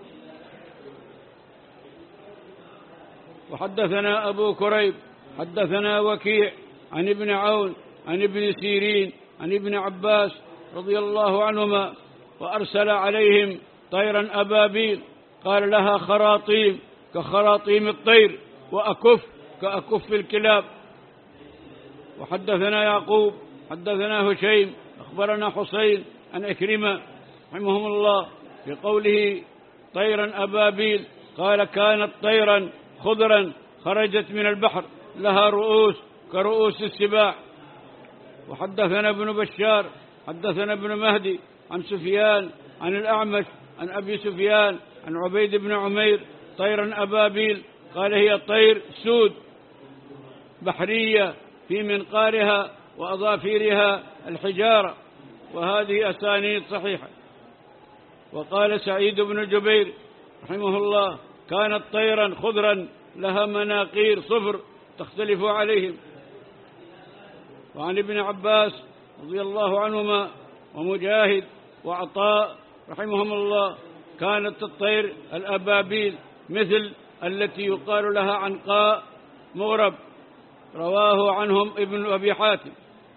وحدثنا أبو كريب حدثنا وكيع عن ابن عون عن ابن سيرين عن ابن عباس رضي الله عنهما وأرسل عليهم طيرا أبابيل قال لها خراطيم كخراطيم الطير وأكف كأكف الكلاب. وحدثنا يعقوب حدثنا هشيم أخبرنا حسين عن إكرمة رحمهم الله في قوله طيرا أبابيل قال كانت طيرا خضرا خرجت من البحر لها رؤوس كرؤوس السباع. وحدثنا ابن بشار حدثنا ابن مهدي عن سفيان عن الأعمش عن أبي سفيان عن عبيد بن عمير طيرا أبابيل قال هي طير سود بحرية في منقارها وأظافيرها الحجارة. وهذه أسانيد صحيحة. وقال سعيد بن جبير رحمه الله كانت طيرا خضرا لها مناقير صفر تختلف عليهم. وعن ابن عباس رضي الله عنهما ومجاهد وعطاء رحمهم الله كانت الطير الأبابيل مثل التي يقال لها عنقاء مغرب. رواه عنهم ابن أبي حاتم.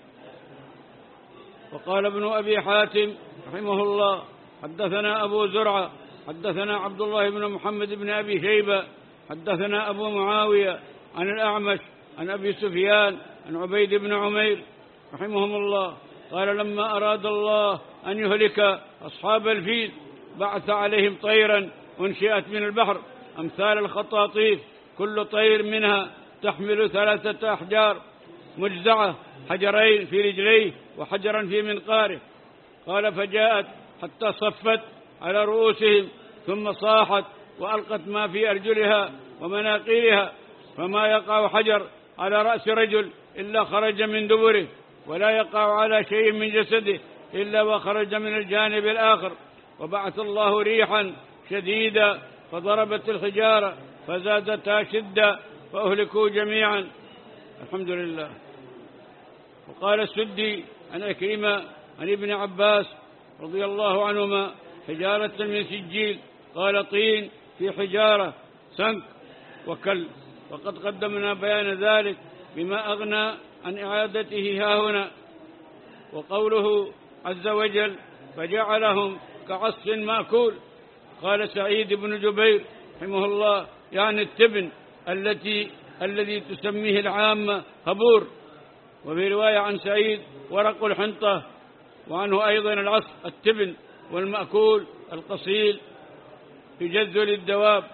وقال ابن أبي حاتم رحمه الله حدثنا أبو زرعة حدثنا عبد الله بن محمد بن أبي شيبة حدثنا أبو معاوية عن الأعمش عن أبي سفيان عن عبيد بن عمير رحمهم الله قال لما أراد الله أن يهلك أصحاب الفيل بعث عليهم طيرا أنشئت من البحر أمثال الخطاطيف كل طير منها تحمل ثلاثة أحجار مجزعة حجرين في رجليه وحجرا في منقاره. قال فجاءت حتى صفت على رؤوسهم ثم صاحت وألقت ما في أرجلها ومناقيرها فما يقع حجر على رأس رجل إلا خرج من دبره ولا يقع على شيء من جسده إلا وخرج من الجانب الآخر. وبعث الله ريحا شديدة فضربت الحجارة فزادتها شدة فأهلكوا جميعا. الحمد لله. وقال السدي عن إكرمة عن ابن عباس رضي الله عنهما حجارة من سجيل قال طين في حجارة سنك وكل. وقد قدمنا بيان ذلك بما أغنى عن إعادته ها هنا. وقوله عز وجل فجعلهم كعصف مأكول قال سعيد بن جبير رحمه الله يعني التبن التي الذي تسميه العامة هبور. وفي رواية عن سعيد ورق الحنطة. وعنه أيضا العصف التبن والمأكول القصيل يجز للدواب.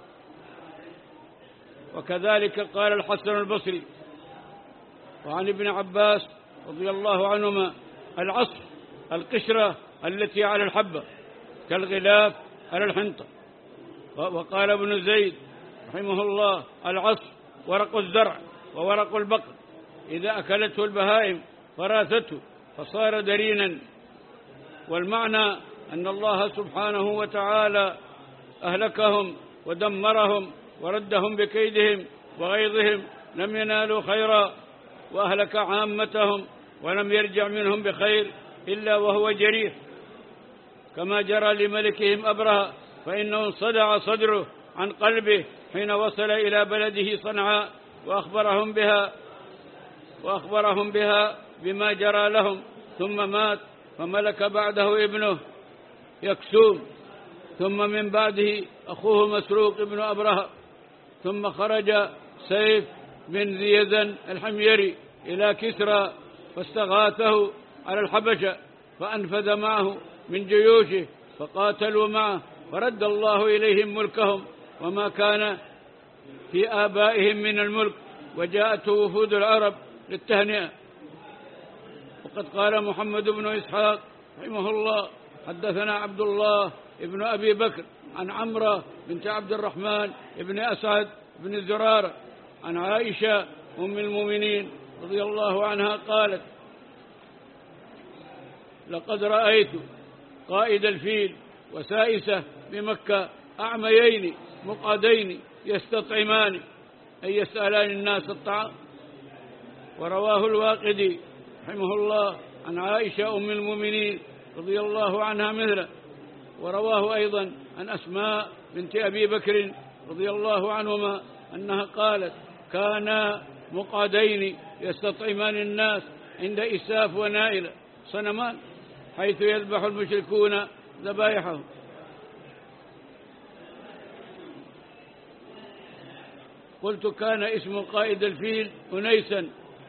وكذلك قال الحسن البصري. وعن ابن عباس رضي الله عنهما العصف القشرة التي على الحبة كالغلاف على الحنطة. وقال ابن زيد رحمه الله: العصف ورق الزرع وورق البقر، إذا أكلته البهائم فراثته فصار درينا. والمعنى أن الله سبحانه وتعالى أهلكهم ودمرهم وردهم بكيدهم وغيظهم، لم ينالوا خيرا، وأهلك عامتهم ولم يرجع منهم بخير إلا وهو جريح، كما جرى لملكهم أبرهة، فإنه انصدع صدره عن قلبه حين وصل إلى بلده صنعاء وأخبرهم بها وأخبرهم بها بما جرى لهم، ثم مات، فملك بعده ابنه يكسوم، ثم من بعده أخوه مسروق ابن أبرهة، ثم خرج سيف بن ذي يزن الحميري إلى كسرى فاستغاثه على الحبشة، فأنفذ معه من جيوشه فقاتلوا معه، فرد الله إليهم ملكهم وما كان في آبائهم من الملك، وجاءته وفود العرب للتهنئة. وقد قال محمد بن إسحاق رحمه الله: حدثنا عبد الله ابن أبي بكر عن عمرة بنت عبد الرحمن ابن أسعد بن الزرارة عن عائشة أم المؤمنين رضي الله عنها قالت: لقد رأيت قائد الفيل وسائسة بمكة أعميين مقعدين يستطعمان، أي يسألان الناس الطعام. ورواه الواقدي رحمه الله عن عائشة أم المؤمنين رضي الله عنها مثله. ورواه أيضا عن أسماء بنت أبي بكر رضي الله عنهما أنها قالت: كانا مقعدين يستطعمان الناس عند إساف ونائلة، صنمان حيث يذبح المشركون ذبائحهم. قلت: كان اسم قائد الفيل أنيسا.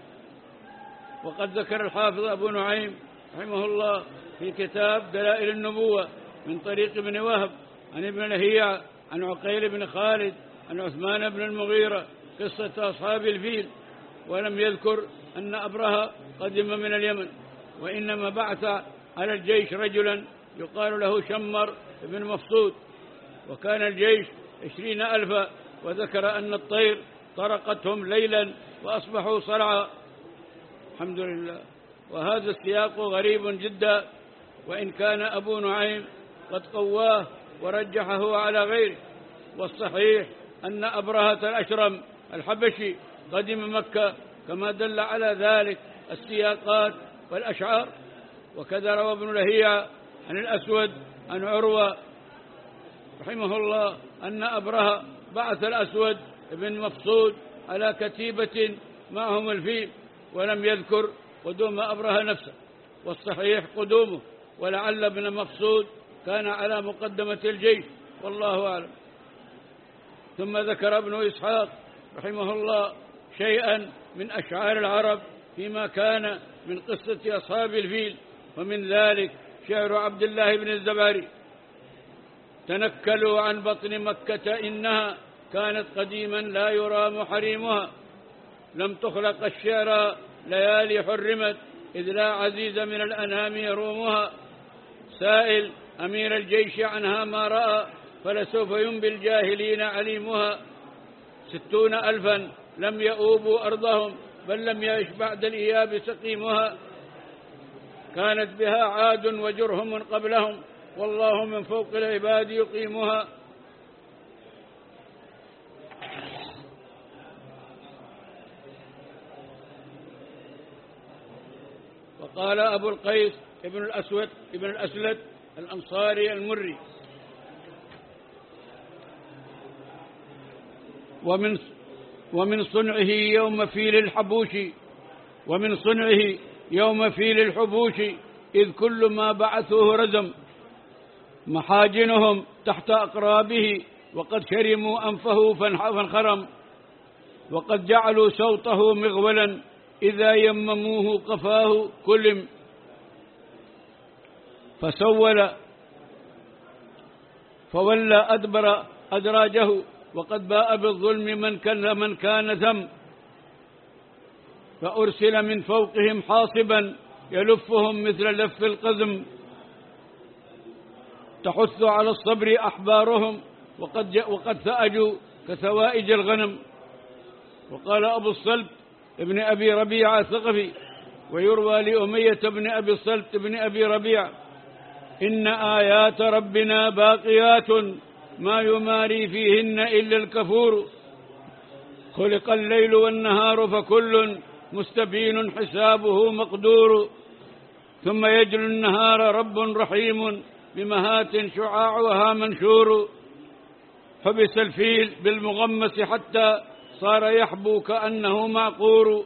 وقد ذكر الحافظ أبو نعيم رحمه الله في كتاب دلائل النبوة من طريق ابن وهب عن ابن لهيعة عن عقيل بن خالد عن عثمان بن المغيرة قصة أصحاب الفيل، ولم يذكر أن أبرهة قدم من اليمن، وإنما بعث على الجيش رجلا يقال له شمر بن مفصود، وكان الجيش عشرين ألفا، وذكر أن الطير طرقتهم ليلا وأصبحوا صرعى. الحمد لله. وهذا السياق غريب جدا، وإن كان أبو نعيم قد قواه ورجحه على غيره. والصحيح أن أبرهة الأشرم الحبشي قدم مكة، كما دل على ذلك السياقات والأشعار. وكذا روى ابن لهيعة عن الأسود عن عروة رحمه الله أن أبرهة بعث الأسود بن مفصود على كتيبة معهم الفيل، ولم يذكر قدوم أبرهة نفسه، والصحيح قدومه، ولعل ابن مفصود كان على مقدمة الجيش، والله أعلم. ثم ذكر ابن إسحاق رحمه الله شيئا من أشعار العرب فيما كان من قصة أصحاب الفيل، ومن ذلك شعر عبد الله بن الزباري: تنكلوا عن بطن مكة إنها كانت قديما لا يرام حريمها، لم تخلق الشعر ليالي حرمت إذ لا عزيز من الأنام يرومها، سائل أمير الجيش عنها ما رأى فلسوف ينبي الجاهلين عليمها، ستون ألفا لم يؤوبوا أرضهم بل لم يعش بعد الإياب سقيمها، كانت بها عاد وجرهم قبلهم والله من فوق العباد يقيمها. وقال أبو القيس ابن الأسود ابن الأسلد الأنصاري المري: ومن ومن صنعه يوم فيل الحبوش ومن صنعه يوم فيل الحبوش إذ كل ما بعثوه رزم، محاجنهم تحت أقرابه وقد شرموا أنفه فانخرم، وقد جعلوا صوته مغولا إذا يمموه قفاه كلم، فسول فولى أدبر أدراجه وقد باء بالظلم من كان من كان ثم، فأرسل من فوقهم حاصبا يلفهم مثل لف القزم، تحث على الصبر أحبارهم وقد وقد ثأجوا كثوائج الغنم. وقال أبو الصلت ابن أبي ربيعة الثقفي ويروى لأمية بن أبي الصلت ابن أبي ربيعة: إن آيات ربنا باقيات ما يماري فيهن إلا الكفور، خلق الليل والنهار فكل مستبين حسابه مقدور، ثم يجلو النهار رب رحيم بمهات شعاعها منشور، حبس الفيل بالمغمس حتى صار يحبو كأنه معقور،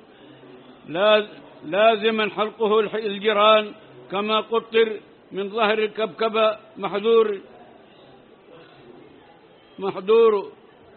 لازما حلقه الجيران كما قطر من ظهر الكبكب محذور محذور،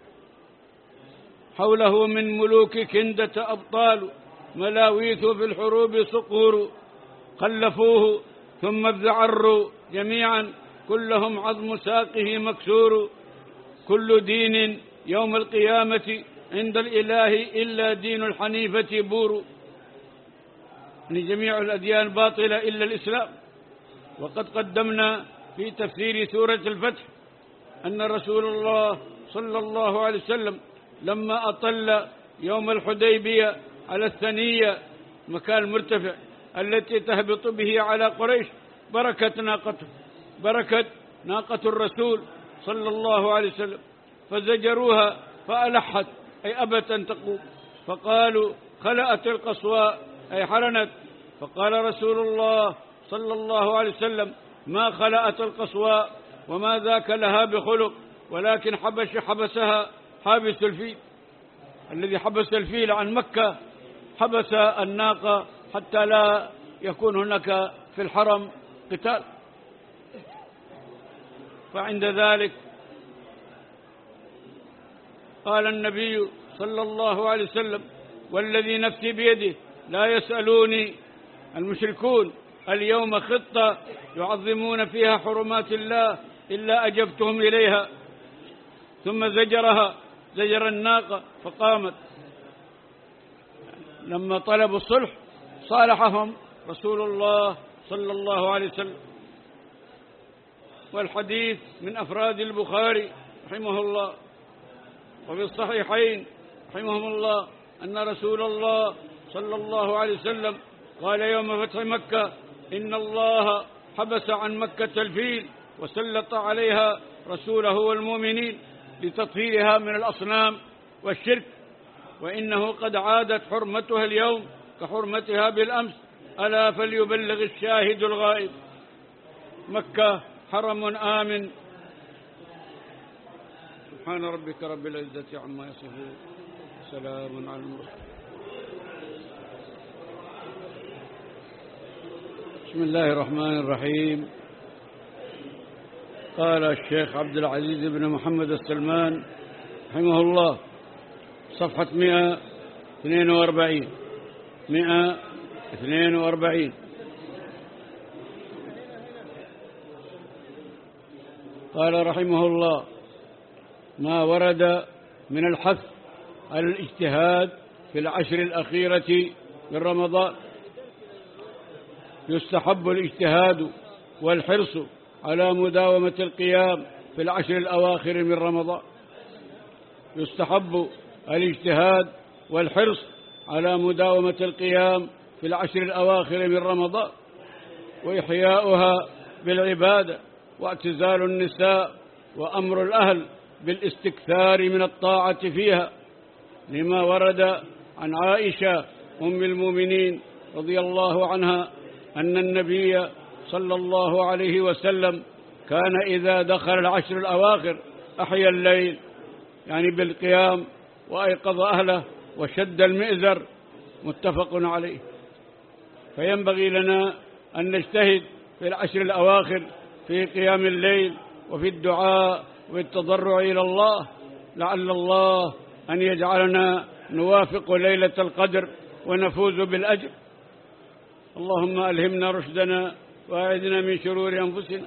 حوله من ملوك كندة أبطال ملاويث في الحروب صقور، خلفوه ثم ابذعروا جميعا كلهم عظم ساقه مكسور، كل دين يوم القيامة عند الإله إلا دين الحنيفة بور، يعني جميع الأديان باطلة إلا الإسلام. وقد قدمنا في تفسير سورة الفتح أن رسول الله صلى الله عليه وسلم لما أطل يوم الحديبية على الثنية مكان مرتفع التي تهبط به على قريش بركت ناقته بركت ناقة الرسول صلى الله عليه وسلم، فزجروها فألحت أي أبت أن تقوم، فقالوا خلأت القصواء أي حرنت، فقال رسول الله صلى الله عليه وسلم: ما خلأت القصواء وما ذاك لها بخلق، ولكن حبش حبسها حابس الفيل، الذي حبس الفيل عن مكة حبس الناقة حتى لا يكون هناك في الحرم قتال. فعند ذلك قال النبي صلى الله عليه وسلم: والذي نفسي بيده لا يسألوني المشركون اليوم خطة يعظمون فيها حرمات الله إلا أجبتهم إليها. ثم زجرها زجر الناقة فقامت. لما طلبوا الصلح صالحهم رسول الله صلى الله عليه وسلم. والحديث من أفراد البخاري رحمه الله وفي الصحيحين رحمهم الله أن رسول الله صلى الله عليه وسلم قال يوم فتح مكة: إن الله حبس عن مكة الفيل وسلط عليها رسوله والمؤمنين لتطهيرها من الأصنام والشرك، وإنه قد عادت حرمتها اليوم كحرمتها بالأمس، ألا فليبلغ الشاهد الغائب. مكة حرم آمن. سبحان ربك رب العزة عما يصفون، سلام على المرسلين. بسم الله الرحمن الرحيم. قال الشيخ عبد العزيز بن محمد السلمان رحمه الله، صفحة مئة واثنين وأربعين مئة واثنين وأربعين: قال رحمه الله: ما ورد من الحث على الاجتهاد في العشر الأخيرة من رمضان. يستحب الاجتهاد والحرص على مداومة القيام في العشر الأواخر من رمضان. يستحب الاجتهاد والحرص على مداومة القيام في العشر الأواخر من رمضان، وإحياؤها بالعبادة، واعتزال النساء، وأمر الأهل بالاستكثار من الطاعة فيها، لما ورد عن عائشة أم المؤمنين رضي الله عنها أن النبي صلى الله عليه وسلم كان إذا دخل العشر الأواخر أحيا الليل، يعني بالقيام، وأيقظ أهله وشد المئزر، متفق عليه. فينبغي لنا أن نجتهد في العشر الأواخر في قيام الليل وفي الدعاء والتضرع إلى الله، لعل الله أن يجعلنا نوافق ليلة القدر ونفوز بالأجر. اللهم ألهمنا رشدنا وأعذنا من شرور أنفسنا.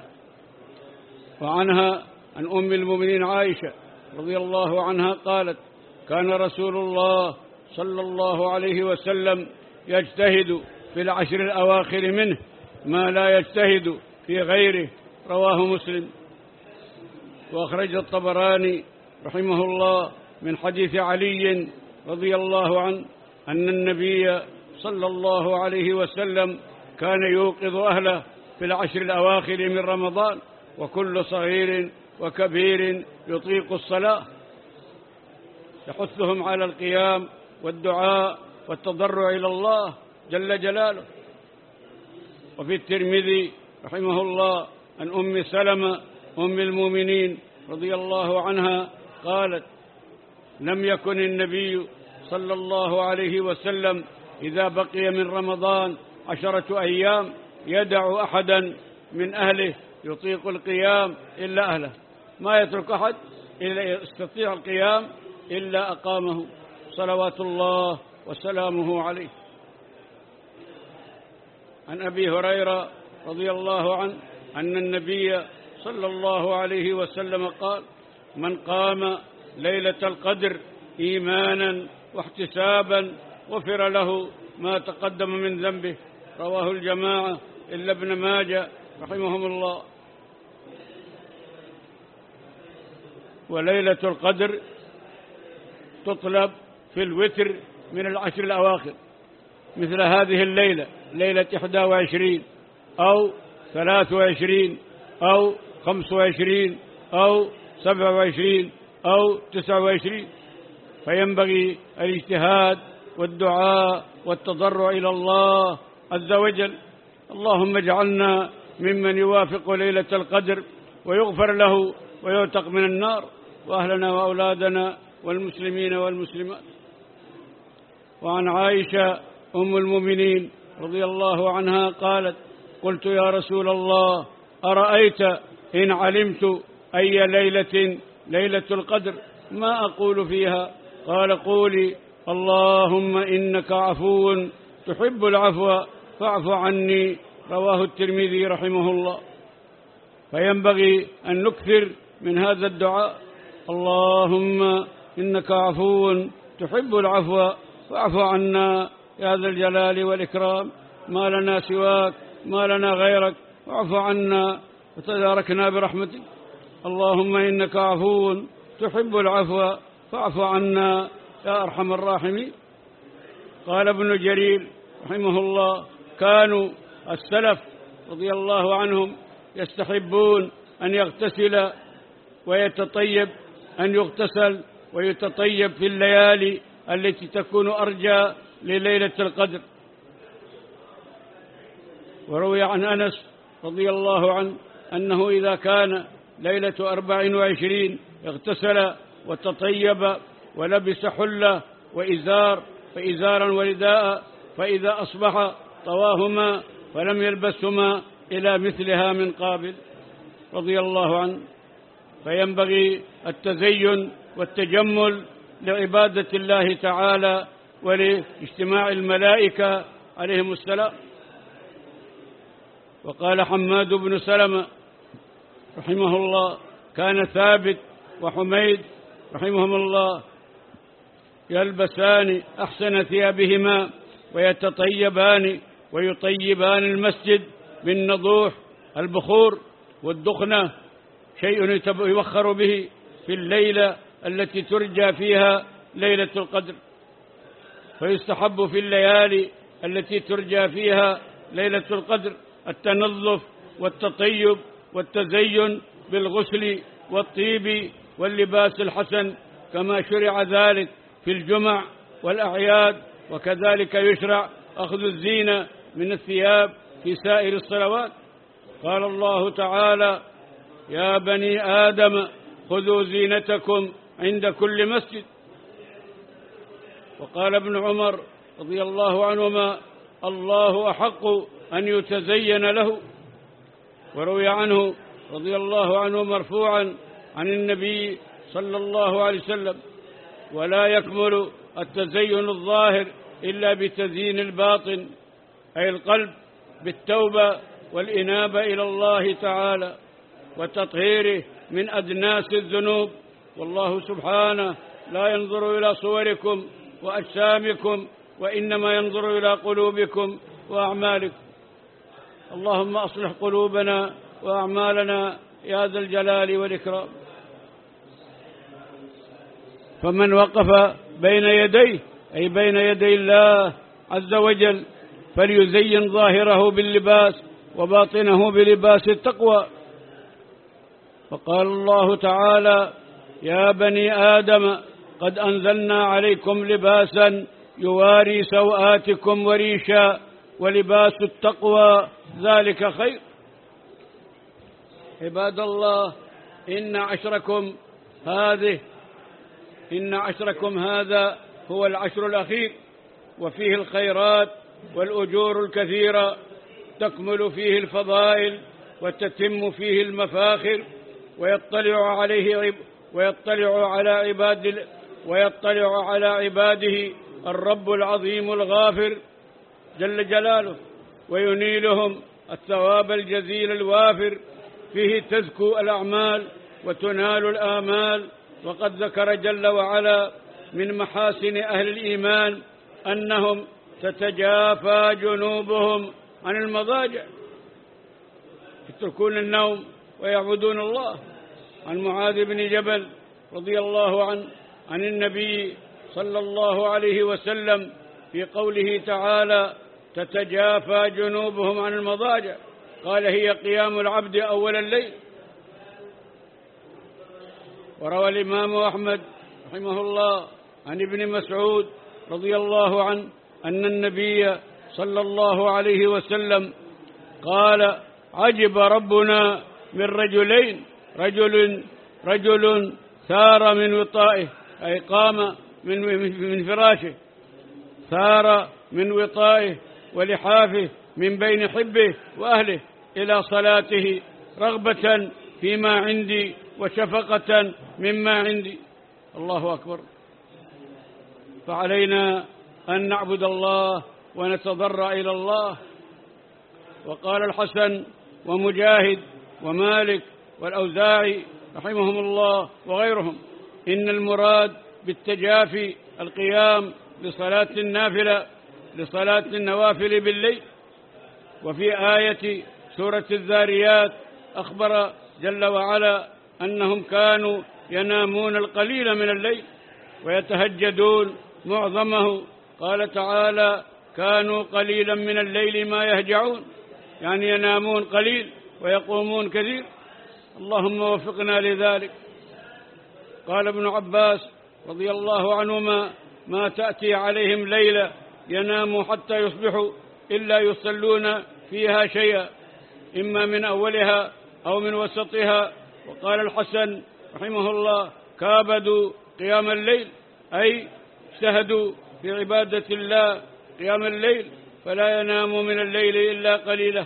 وعنها عن أم المؤمنين عائشة رضي الله عنها قالت: كان رسول الله صلى الله عليه وسلم يجتهد في العشر الأواخر منه ما لا يجتهد في غيره، رواه مسلم. وأخرج الطبراني رحمه الله من حديث علي رضي الله عنه أن النبي صلى الله عليه وسلم كان يوقظ أهله في العشر الأواخر من رمضان وكل صغير وكبير يطيق الصلاة، يحثهم على القيام والدعاء والتضرع إلى الله جل جلاله. وفي الترمذي رحمه الله عن أم سلمة أم المؤمنين رضي الله عنها قالت: لم يكن النبي صلى الله عليه وسلم إذا بقي من رمضان عشرة أيام يدع أحدا من أهله يطيق القيام إلا أهله، ما يترك أحد إلا يستطيع القيام إلا أقامه صلوات الله وسلامه عليه. عن أبي هريرة رضي الله عنه أن النبي صلى الله عليه وسلم قال: من قام ليلة القدر إيمانا واحتسابا غفر له ما تقدم من ذنبه. رواه الجماعة إلا ابن ماجه رحمهم الله. وليلة القدر تطلب في الوتر من العشر الأواخر، مثل هذه الليلة، ليلة إحدى وعشرين أو ثلاث وعشرين أو خمس وعشرين أو سبع وعشرين أو تسع وعشرين، فينبغي الاجتهاد والدعاء والتضرع إلى الله عز وجل. اللهم اجعلنا ممن يوافق ليلة القدر ويغفر له ويعتق من النار، وأهلنا وأولادنا والمسلمين والمسلمات. وعن عائشة أم المؤمنين رضي الله عنها قالت: قلت يا رسول الله أرأيت إن علمت أي ليلة ليلة القدر ما أقول فيها؟ قال: قولي اللهم إنك عفو تحب العفو فاعف عني. رواه الترمذي رحمه الله. فينبغي أن نكثر من هذا الدعاء: اللهم إنك عفو تحب العفو فاعف عنا يا ذا الجلال والإكرام، ما لنا سواك ما لنا غيرك، واعف عنا وتداركنا برحمتك. اللهم إنك عفو تحب العفو فاعف عنا يا أرحم الراحمين. قال ابن جرير رحمه الله: كانوا السلف رضي الله عنهم يستحبون أن يغتسل ويتطيب، أن يغتسل ويتطيب في الليالي التي تكون أرجى لليلة القدر. وروي عن أنس رضي الله عنه أنه إذا كان ليلة أربع وعشرين اغتسل وتطيب ولبس حلة وإزار فإزارا ورداء، فإذا أصبح طواهما فلم يلبسهما إلى مثلها من قابل رضي الله عنه. فينبغي التزين والتجمل لعبادة الله تعالى ولاجتماع الملائكة عليهم السلام. وقال حماد بن سلمة رحمه الله: كان ثابت وحميد رحمهم الله يلبسان أحسن ثيابهما ويتطيبان ويطيبان المسجد بالنضوح البخور والدخنة، شيء يوخر به في الليلة التي ترجى فيها ليلة القدر. فيستحب في الليالي التي ترجى فيها ليلة القدر التنظف والتطيب والتزين بالغسل والطيب واللباس الحسن، كما شرع ذلك في الجمع والأعياد، وكذلك يشرع أخذ الزينة من الثياب في سائر الصلوات. قال الله تعالى: يا بني آدم خذوا زينتكم عند كل مسجد. وقال ابن عمر رضي الله عنهما: الله أحق أن يتزين له. وروي عنه رضي الله عنه مرفوعا عن النبي صلى الله عليه وسلم: ولا يكمل التزين الظاهر إلا بتزيين الباطن، أي القلب، بالتوبة والإنابة إلى الله تعالى وتطهيره من أدناس الذنوب. والله سبحانه لا ينظر إلى صوركم وأجسامكم وإنما ينظر إلى قلوبكم وأعمالكم. اللهم أصلح قلوبنا وأعمالنا يا ذا الجلال والإكرام. فمن وقف بين يديه أي بين يدي الله عز وجل فليزين ظاهره باللباس وباطنه بلباس التقوى. فقال الله تعالى: يا بني آدم قد أنزلنا عليكم لباسا يواري سوآتكم وريشا ولباس التقوى ذلك خير. عباد الله، إن عشركم هذه إن عشركم هذا هو العشر الأخير، وفيه الخيرات والأجور الكثيرة، تكمل فيه الفضائل وتتم فيه المفاخر، ويطلع عليه ويطلع على عباد ويطلع على عباده الرب العظيم الغافر جل جلاله، وينيلهم الثواب الجزيل الوافر. فيه تزكو الأعمال وتنال الآمال. وقد ذكر جل وعلا من محاسن أهل الإيمان أنهم تتجافى جنوبهم عن المضاجع، يتركون النوم ويعبدون الله. عن معاذ بن جبل رضي الله عنه عن النبي صلى الله عليه وسلم في قوله تعالى: تتجافى جنوبهم عن المضاجع، قال: هي قيام العبد أول الليل. وروى الإمام أحمد رحمه الله عن ابن مسعود رضي الله عنه أن النبي صلى الله عليه وسلم قال: عجب ربنا من رجلين، رجل رجل ثار من وطائه أي قام من من فراشه، ثار من وطائه ولحافه من بين حبه وأهله إلى صلاته رغبة فيما عندي وشفقة مما عندي. الله أكبر. فعلينا أن نعبد الله ونتضرع إلى الله. وقال الحسن ومجاهد ومالك والأوزاعي رحمهم الله وغيرهم: إن المراد بالتجافي القيام لصلاة النافلة لصلاة النوافل بالليل. وفي آية سورة الذاريات أخبر جل وعلا أنهم كانوا ينامون القليل من الليل ويتهجدون معظمه. قال تعالى: كانوا قليلا من الليل ما يهجعون، يعني ينامون قليل ويقومون كثير. اللهم وفقنا لذلك. قال ابن عباس رضي الله عنهما: ما تأتي عليهم ليلة يناموا حتى يصبحوا إلا يصلون فيها شيئا، إما من أولها أو من وسطها. وقال الحسن رحمه الله: كابدوا قيام الليل، أي اجتهدوا في عبادة الله قيام الليل، فلا يناموا من الليل إلا قليلا.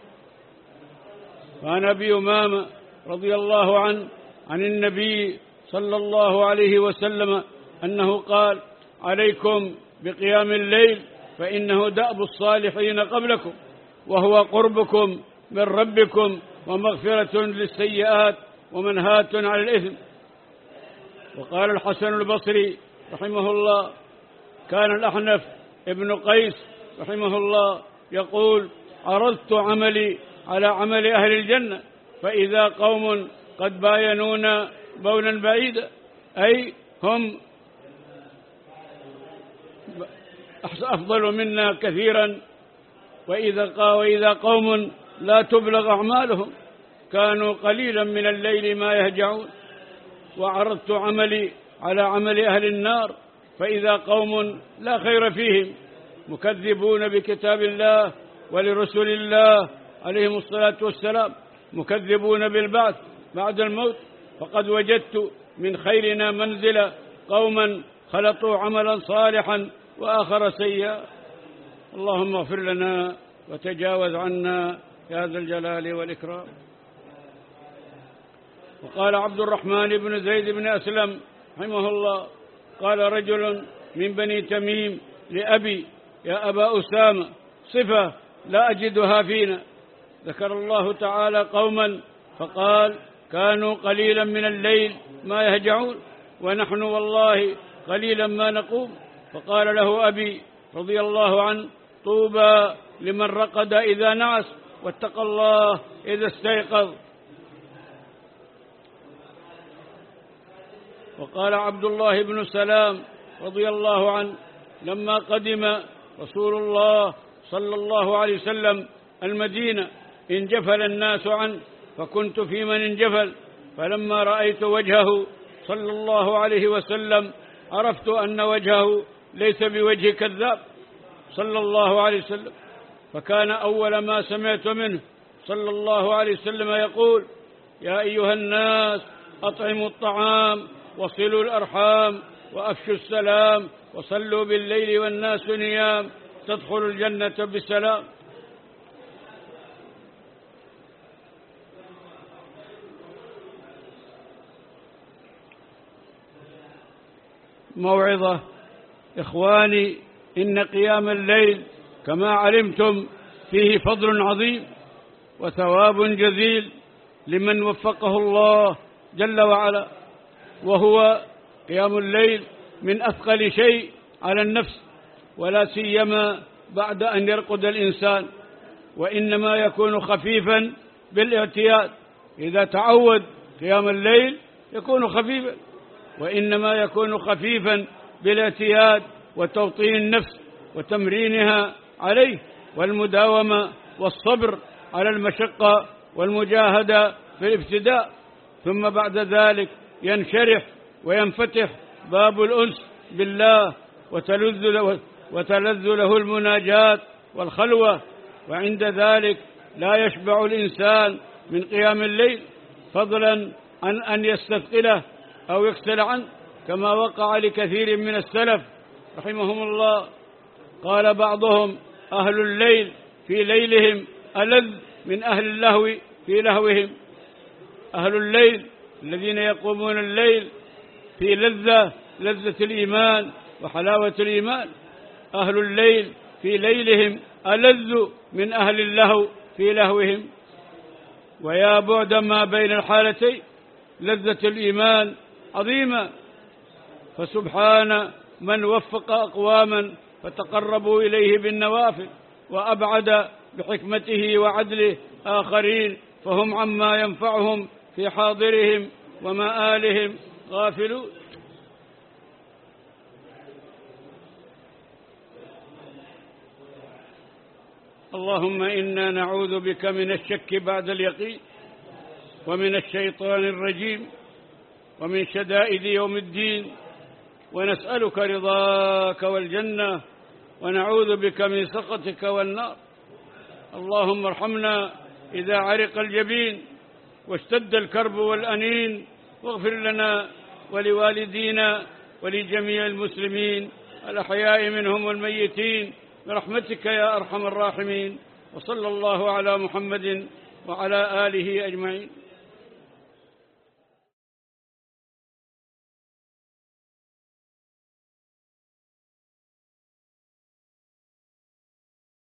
وعن أبي أمامة رضي الله عنه عن النبي صلى الله عليه وسلم أنه قال: عليكم بقيام الليل فإنه دأب الصالحين قبلكم، وهو قربكم من ربكم ومغفرة للسيئات ومنهاة على الإثم. وقال الحسن البصري رحمه الله: كان الأحنف ابن قيس رحمه الله يقول: عرضت عملي على عمل أهل الجنة فإذا قوم قد باينون بونا بعيدا، أي هم أفضل منا كثيرا، وإذا وإذا قوم لا تبلغ أعمالهم كانوا قليلا من الليل ما يهجعون. وعرضت عملي على عمل أهل النار فإذا قوم لا خير فيهم مكذبون بكتاب الله ولرسل الله عليهم الصلاة والسلام، مكذبون بالبعث بعد الموت. فقد وجدت من خيرنا منزلا قوما خلطوا عملا صالحا وآخر سيئا. اللهم اغفر لنا وتجاوز عنا يا ذا الجلال والإكرام. وقال عبد الرحمن بن زيد بن أسلم رحمه الله: قال رجل من بني تميم لأبي: يا أبا أسامة، صفة لا أجدها فينا. ذكر الله تعالى قوما فقال: كانوا قليلا من الليل ما يهجعون، ونحن والله قليلا ما نقوم. فقال له أبي رضي الله عنه: طوبى لمن رقد إذا نعس واتقى الله إذا استيقظ. وقال عبد الله بن سلام رضي الله عنه: لما قدم رسول الله صلى الله عليه وسلم المدينة انجفل الناس عنه، فكنت في من انجفل، فلما رأيت وجهه صلى الله عليه وسلم عرفت أن وجهه ليس بوجه كذاب صلى الله عليه وسلم. فكان أول ما سمعت منه صلى الله عليه وسلم يقول: يا أيها الناس أطعموا الطعام وصلوا الأرحام وأفشوا السلام وصلوا بالليل والناس نيام تدخلوا الجنة بسلام. موعظة. إخواني، إن قيام الليل كما علمتم فيه فضل عظيم وثواب جزيل لمن وفقه الله جل وعلا، وهو قيام الليل من أثقل شيء على النفس، ولا سيما بعد أن يرقد الإنسان، وإنما يكون خفيفا بالاعتياد. إذا تعود قيام الليل يكون خفيفا، وإنما يكون خفيفا بالاعتياد وتوطين النفس وتمرينها عليه، والمداومة والصبر على المشقة والمجاهدة في الابتداء. ثم بعد ذلك ينشرح وينفتح باب الأنس بالله، وتلذ له, وتلذ له المناجات والخلوة، وعند ذلك لا يشبع الإنسان من قيام الليل، فضلا عن أن يستثقله أو يكسل عنه، كما وقع لكثير من السلف رحمهم الله. قال بعضهم: أهل الليل في ليلهم ألذ من أهل اللهو في لهوهم. أهل الليل الذين يقومون الليل في لذة لذة الإيمان وحلاوة الإيمان، أهل الليل في ليلهم ألذ من أهل اللهو في لهوهم. ويا بعد ما بين الحالتين، لذة الإيمان عظيمة، فسبحان من وفق أقواما فتقربوا إليه بالنوافل، وأبعد بحكمته وعدله آخرين فهم عما ينفعهم في حاضرهم ومآلهم غافلون. اللهم إنا نعوذ بك من الشك بعد اليقين، ومن الشيطان الرجيم، ومن شدائد يوم الدين، ونسألك رضاك والجنة، ونعوذ بك من سخطك والنار. اللهم ارحمنا إذا عرق الجبين واشتد الكرب والأنين، واغفر لنا ولوالدينا ولجميع المسلمين الأحياء منهم والميتين برحمتك يا أرحم الراحمين. وصلى الله على محمد وعلى آله أجمعين.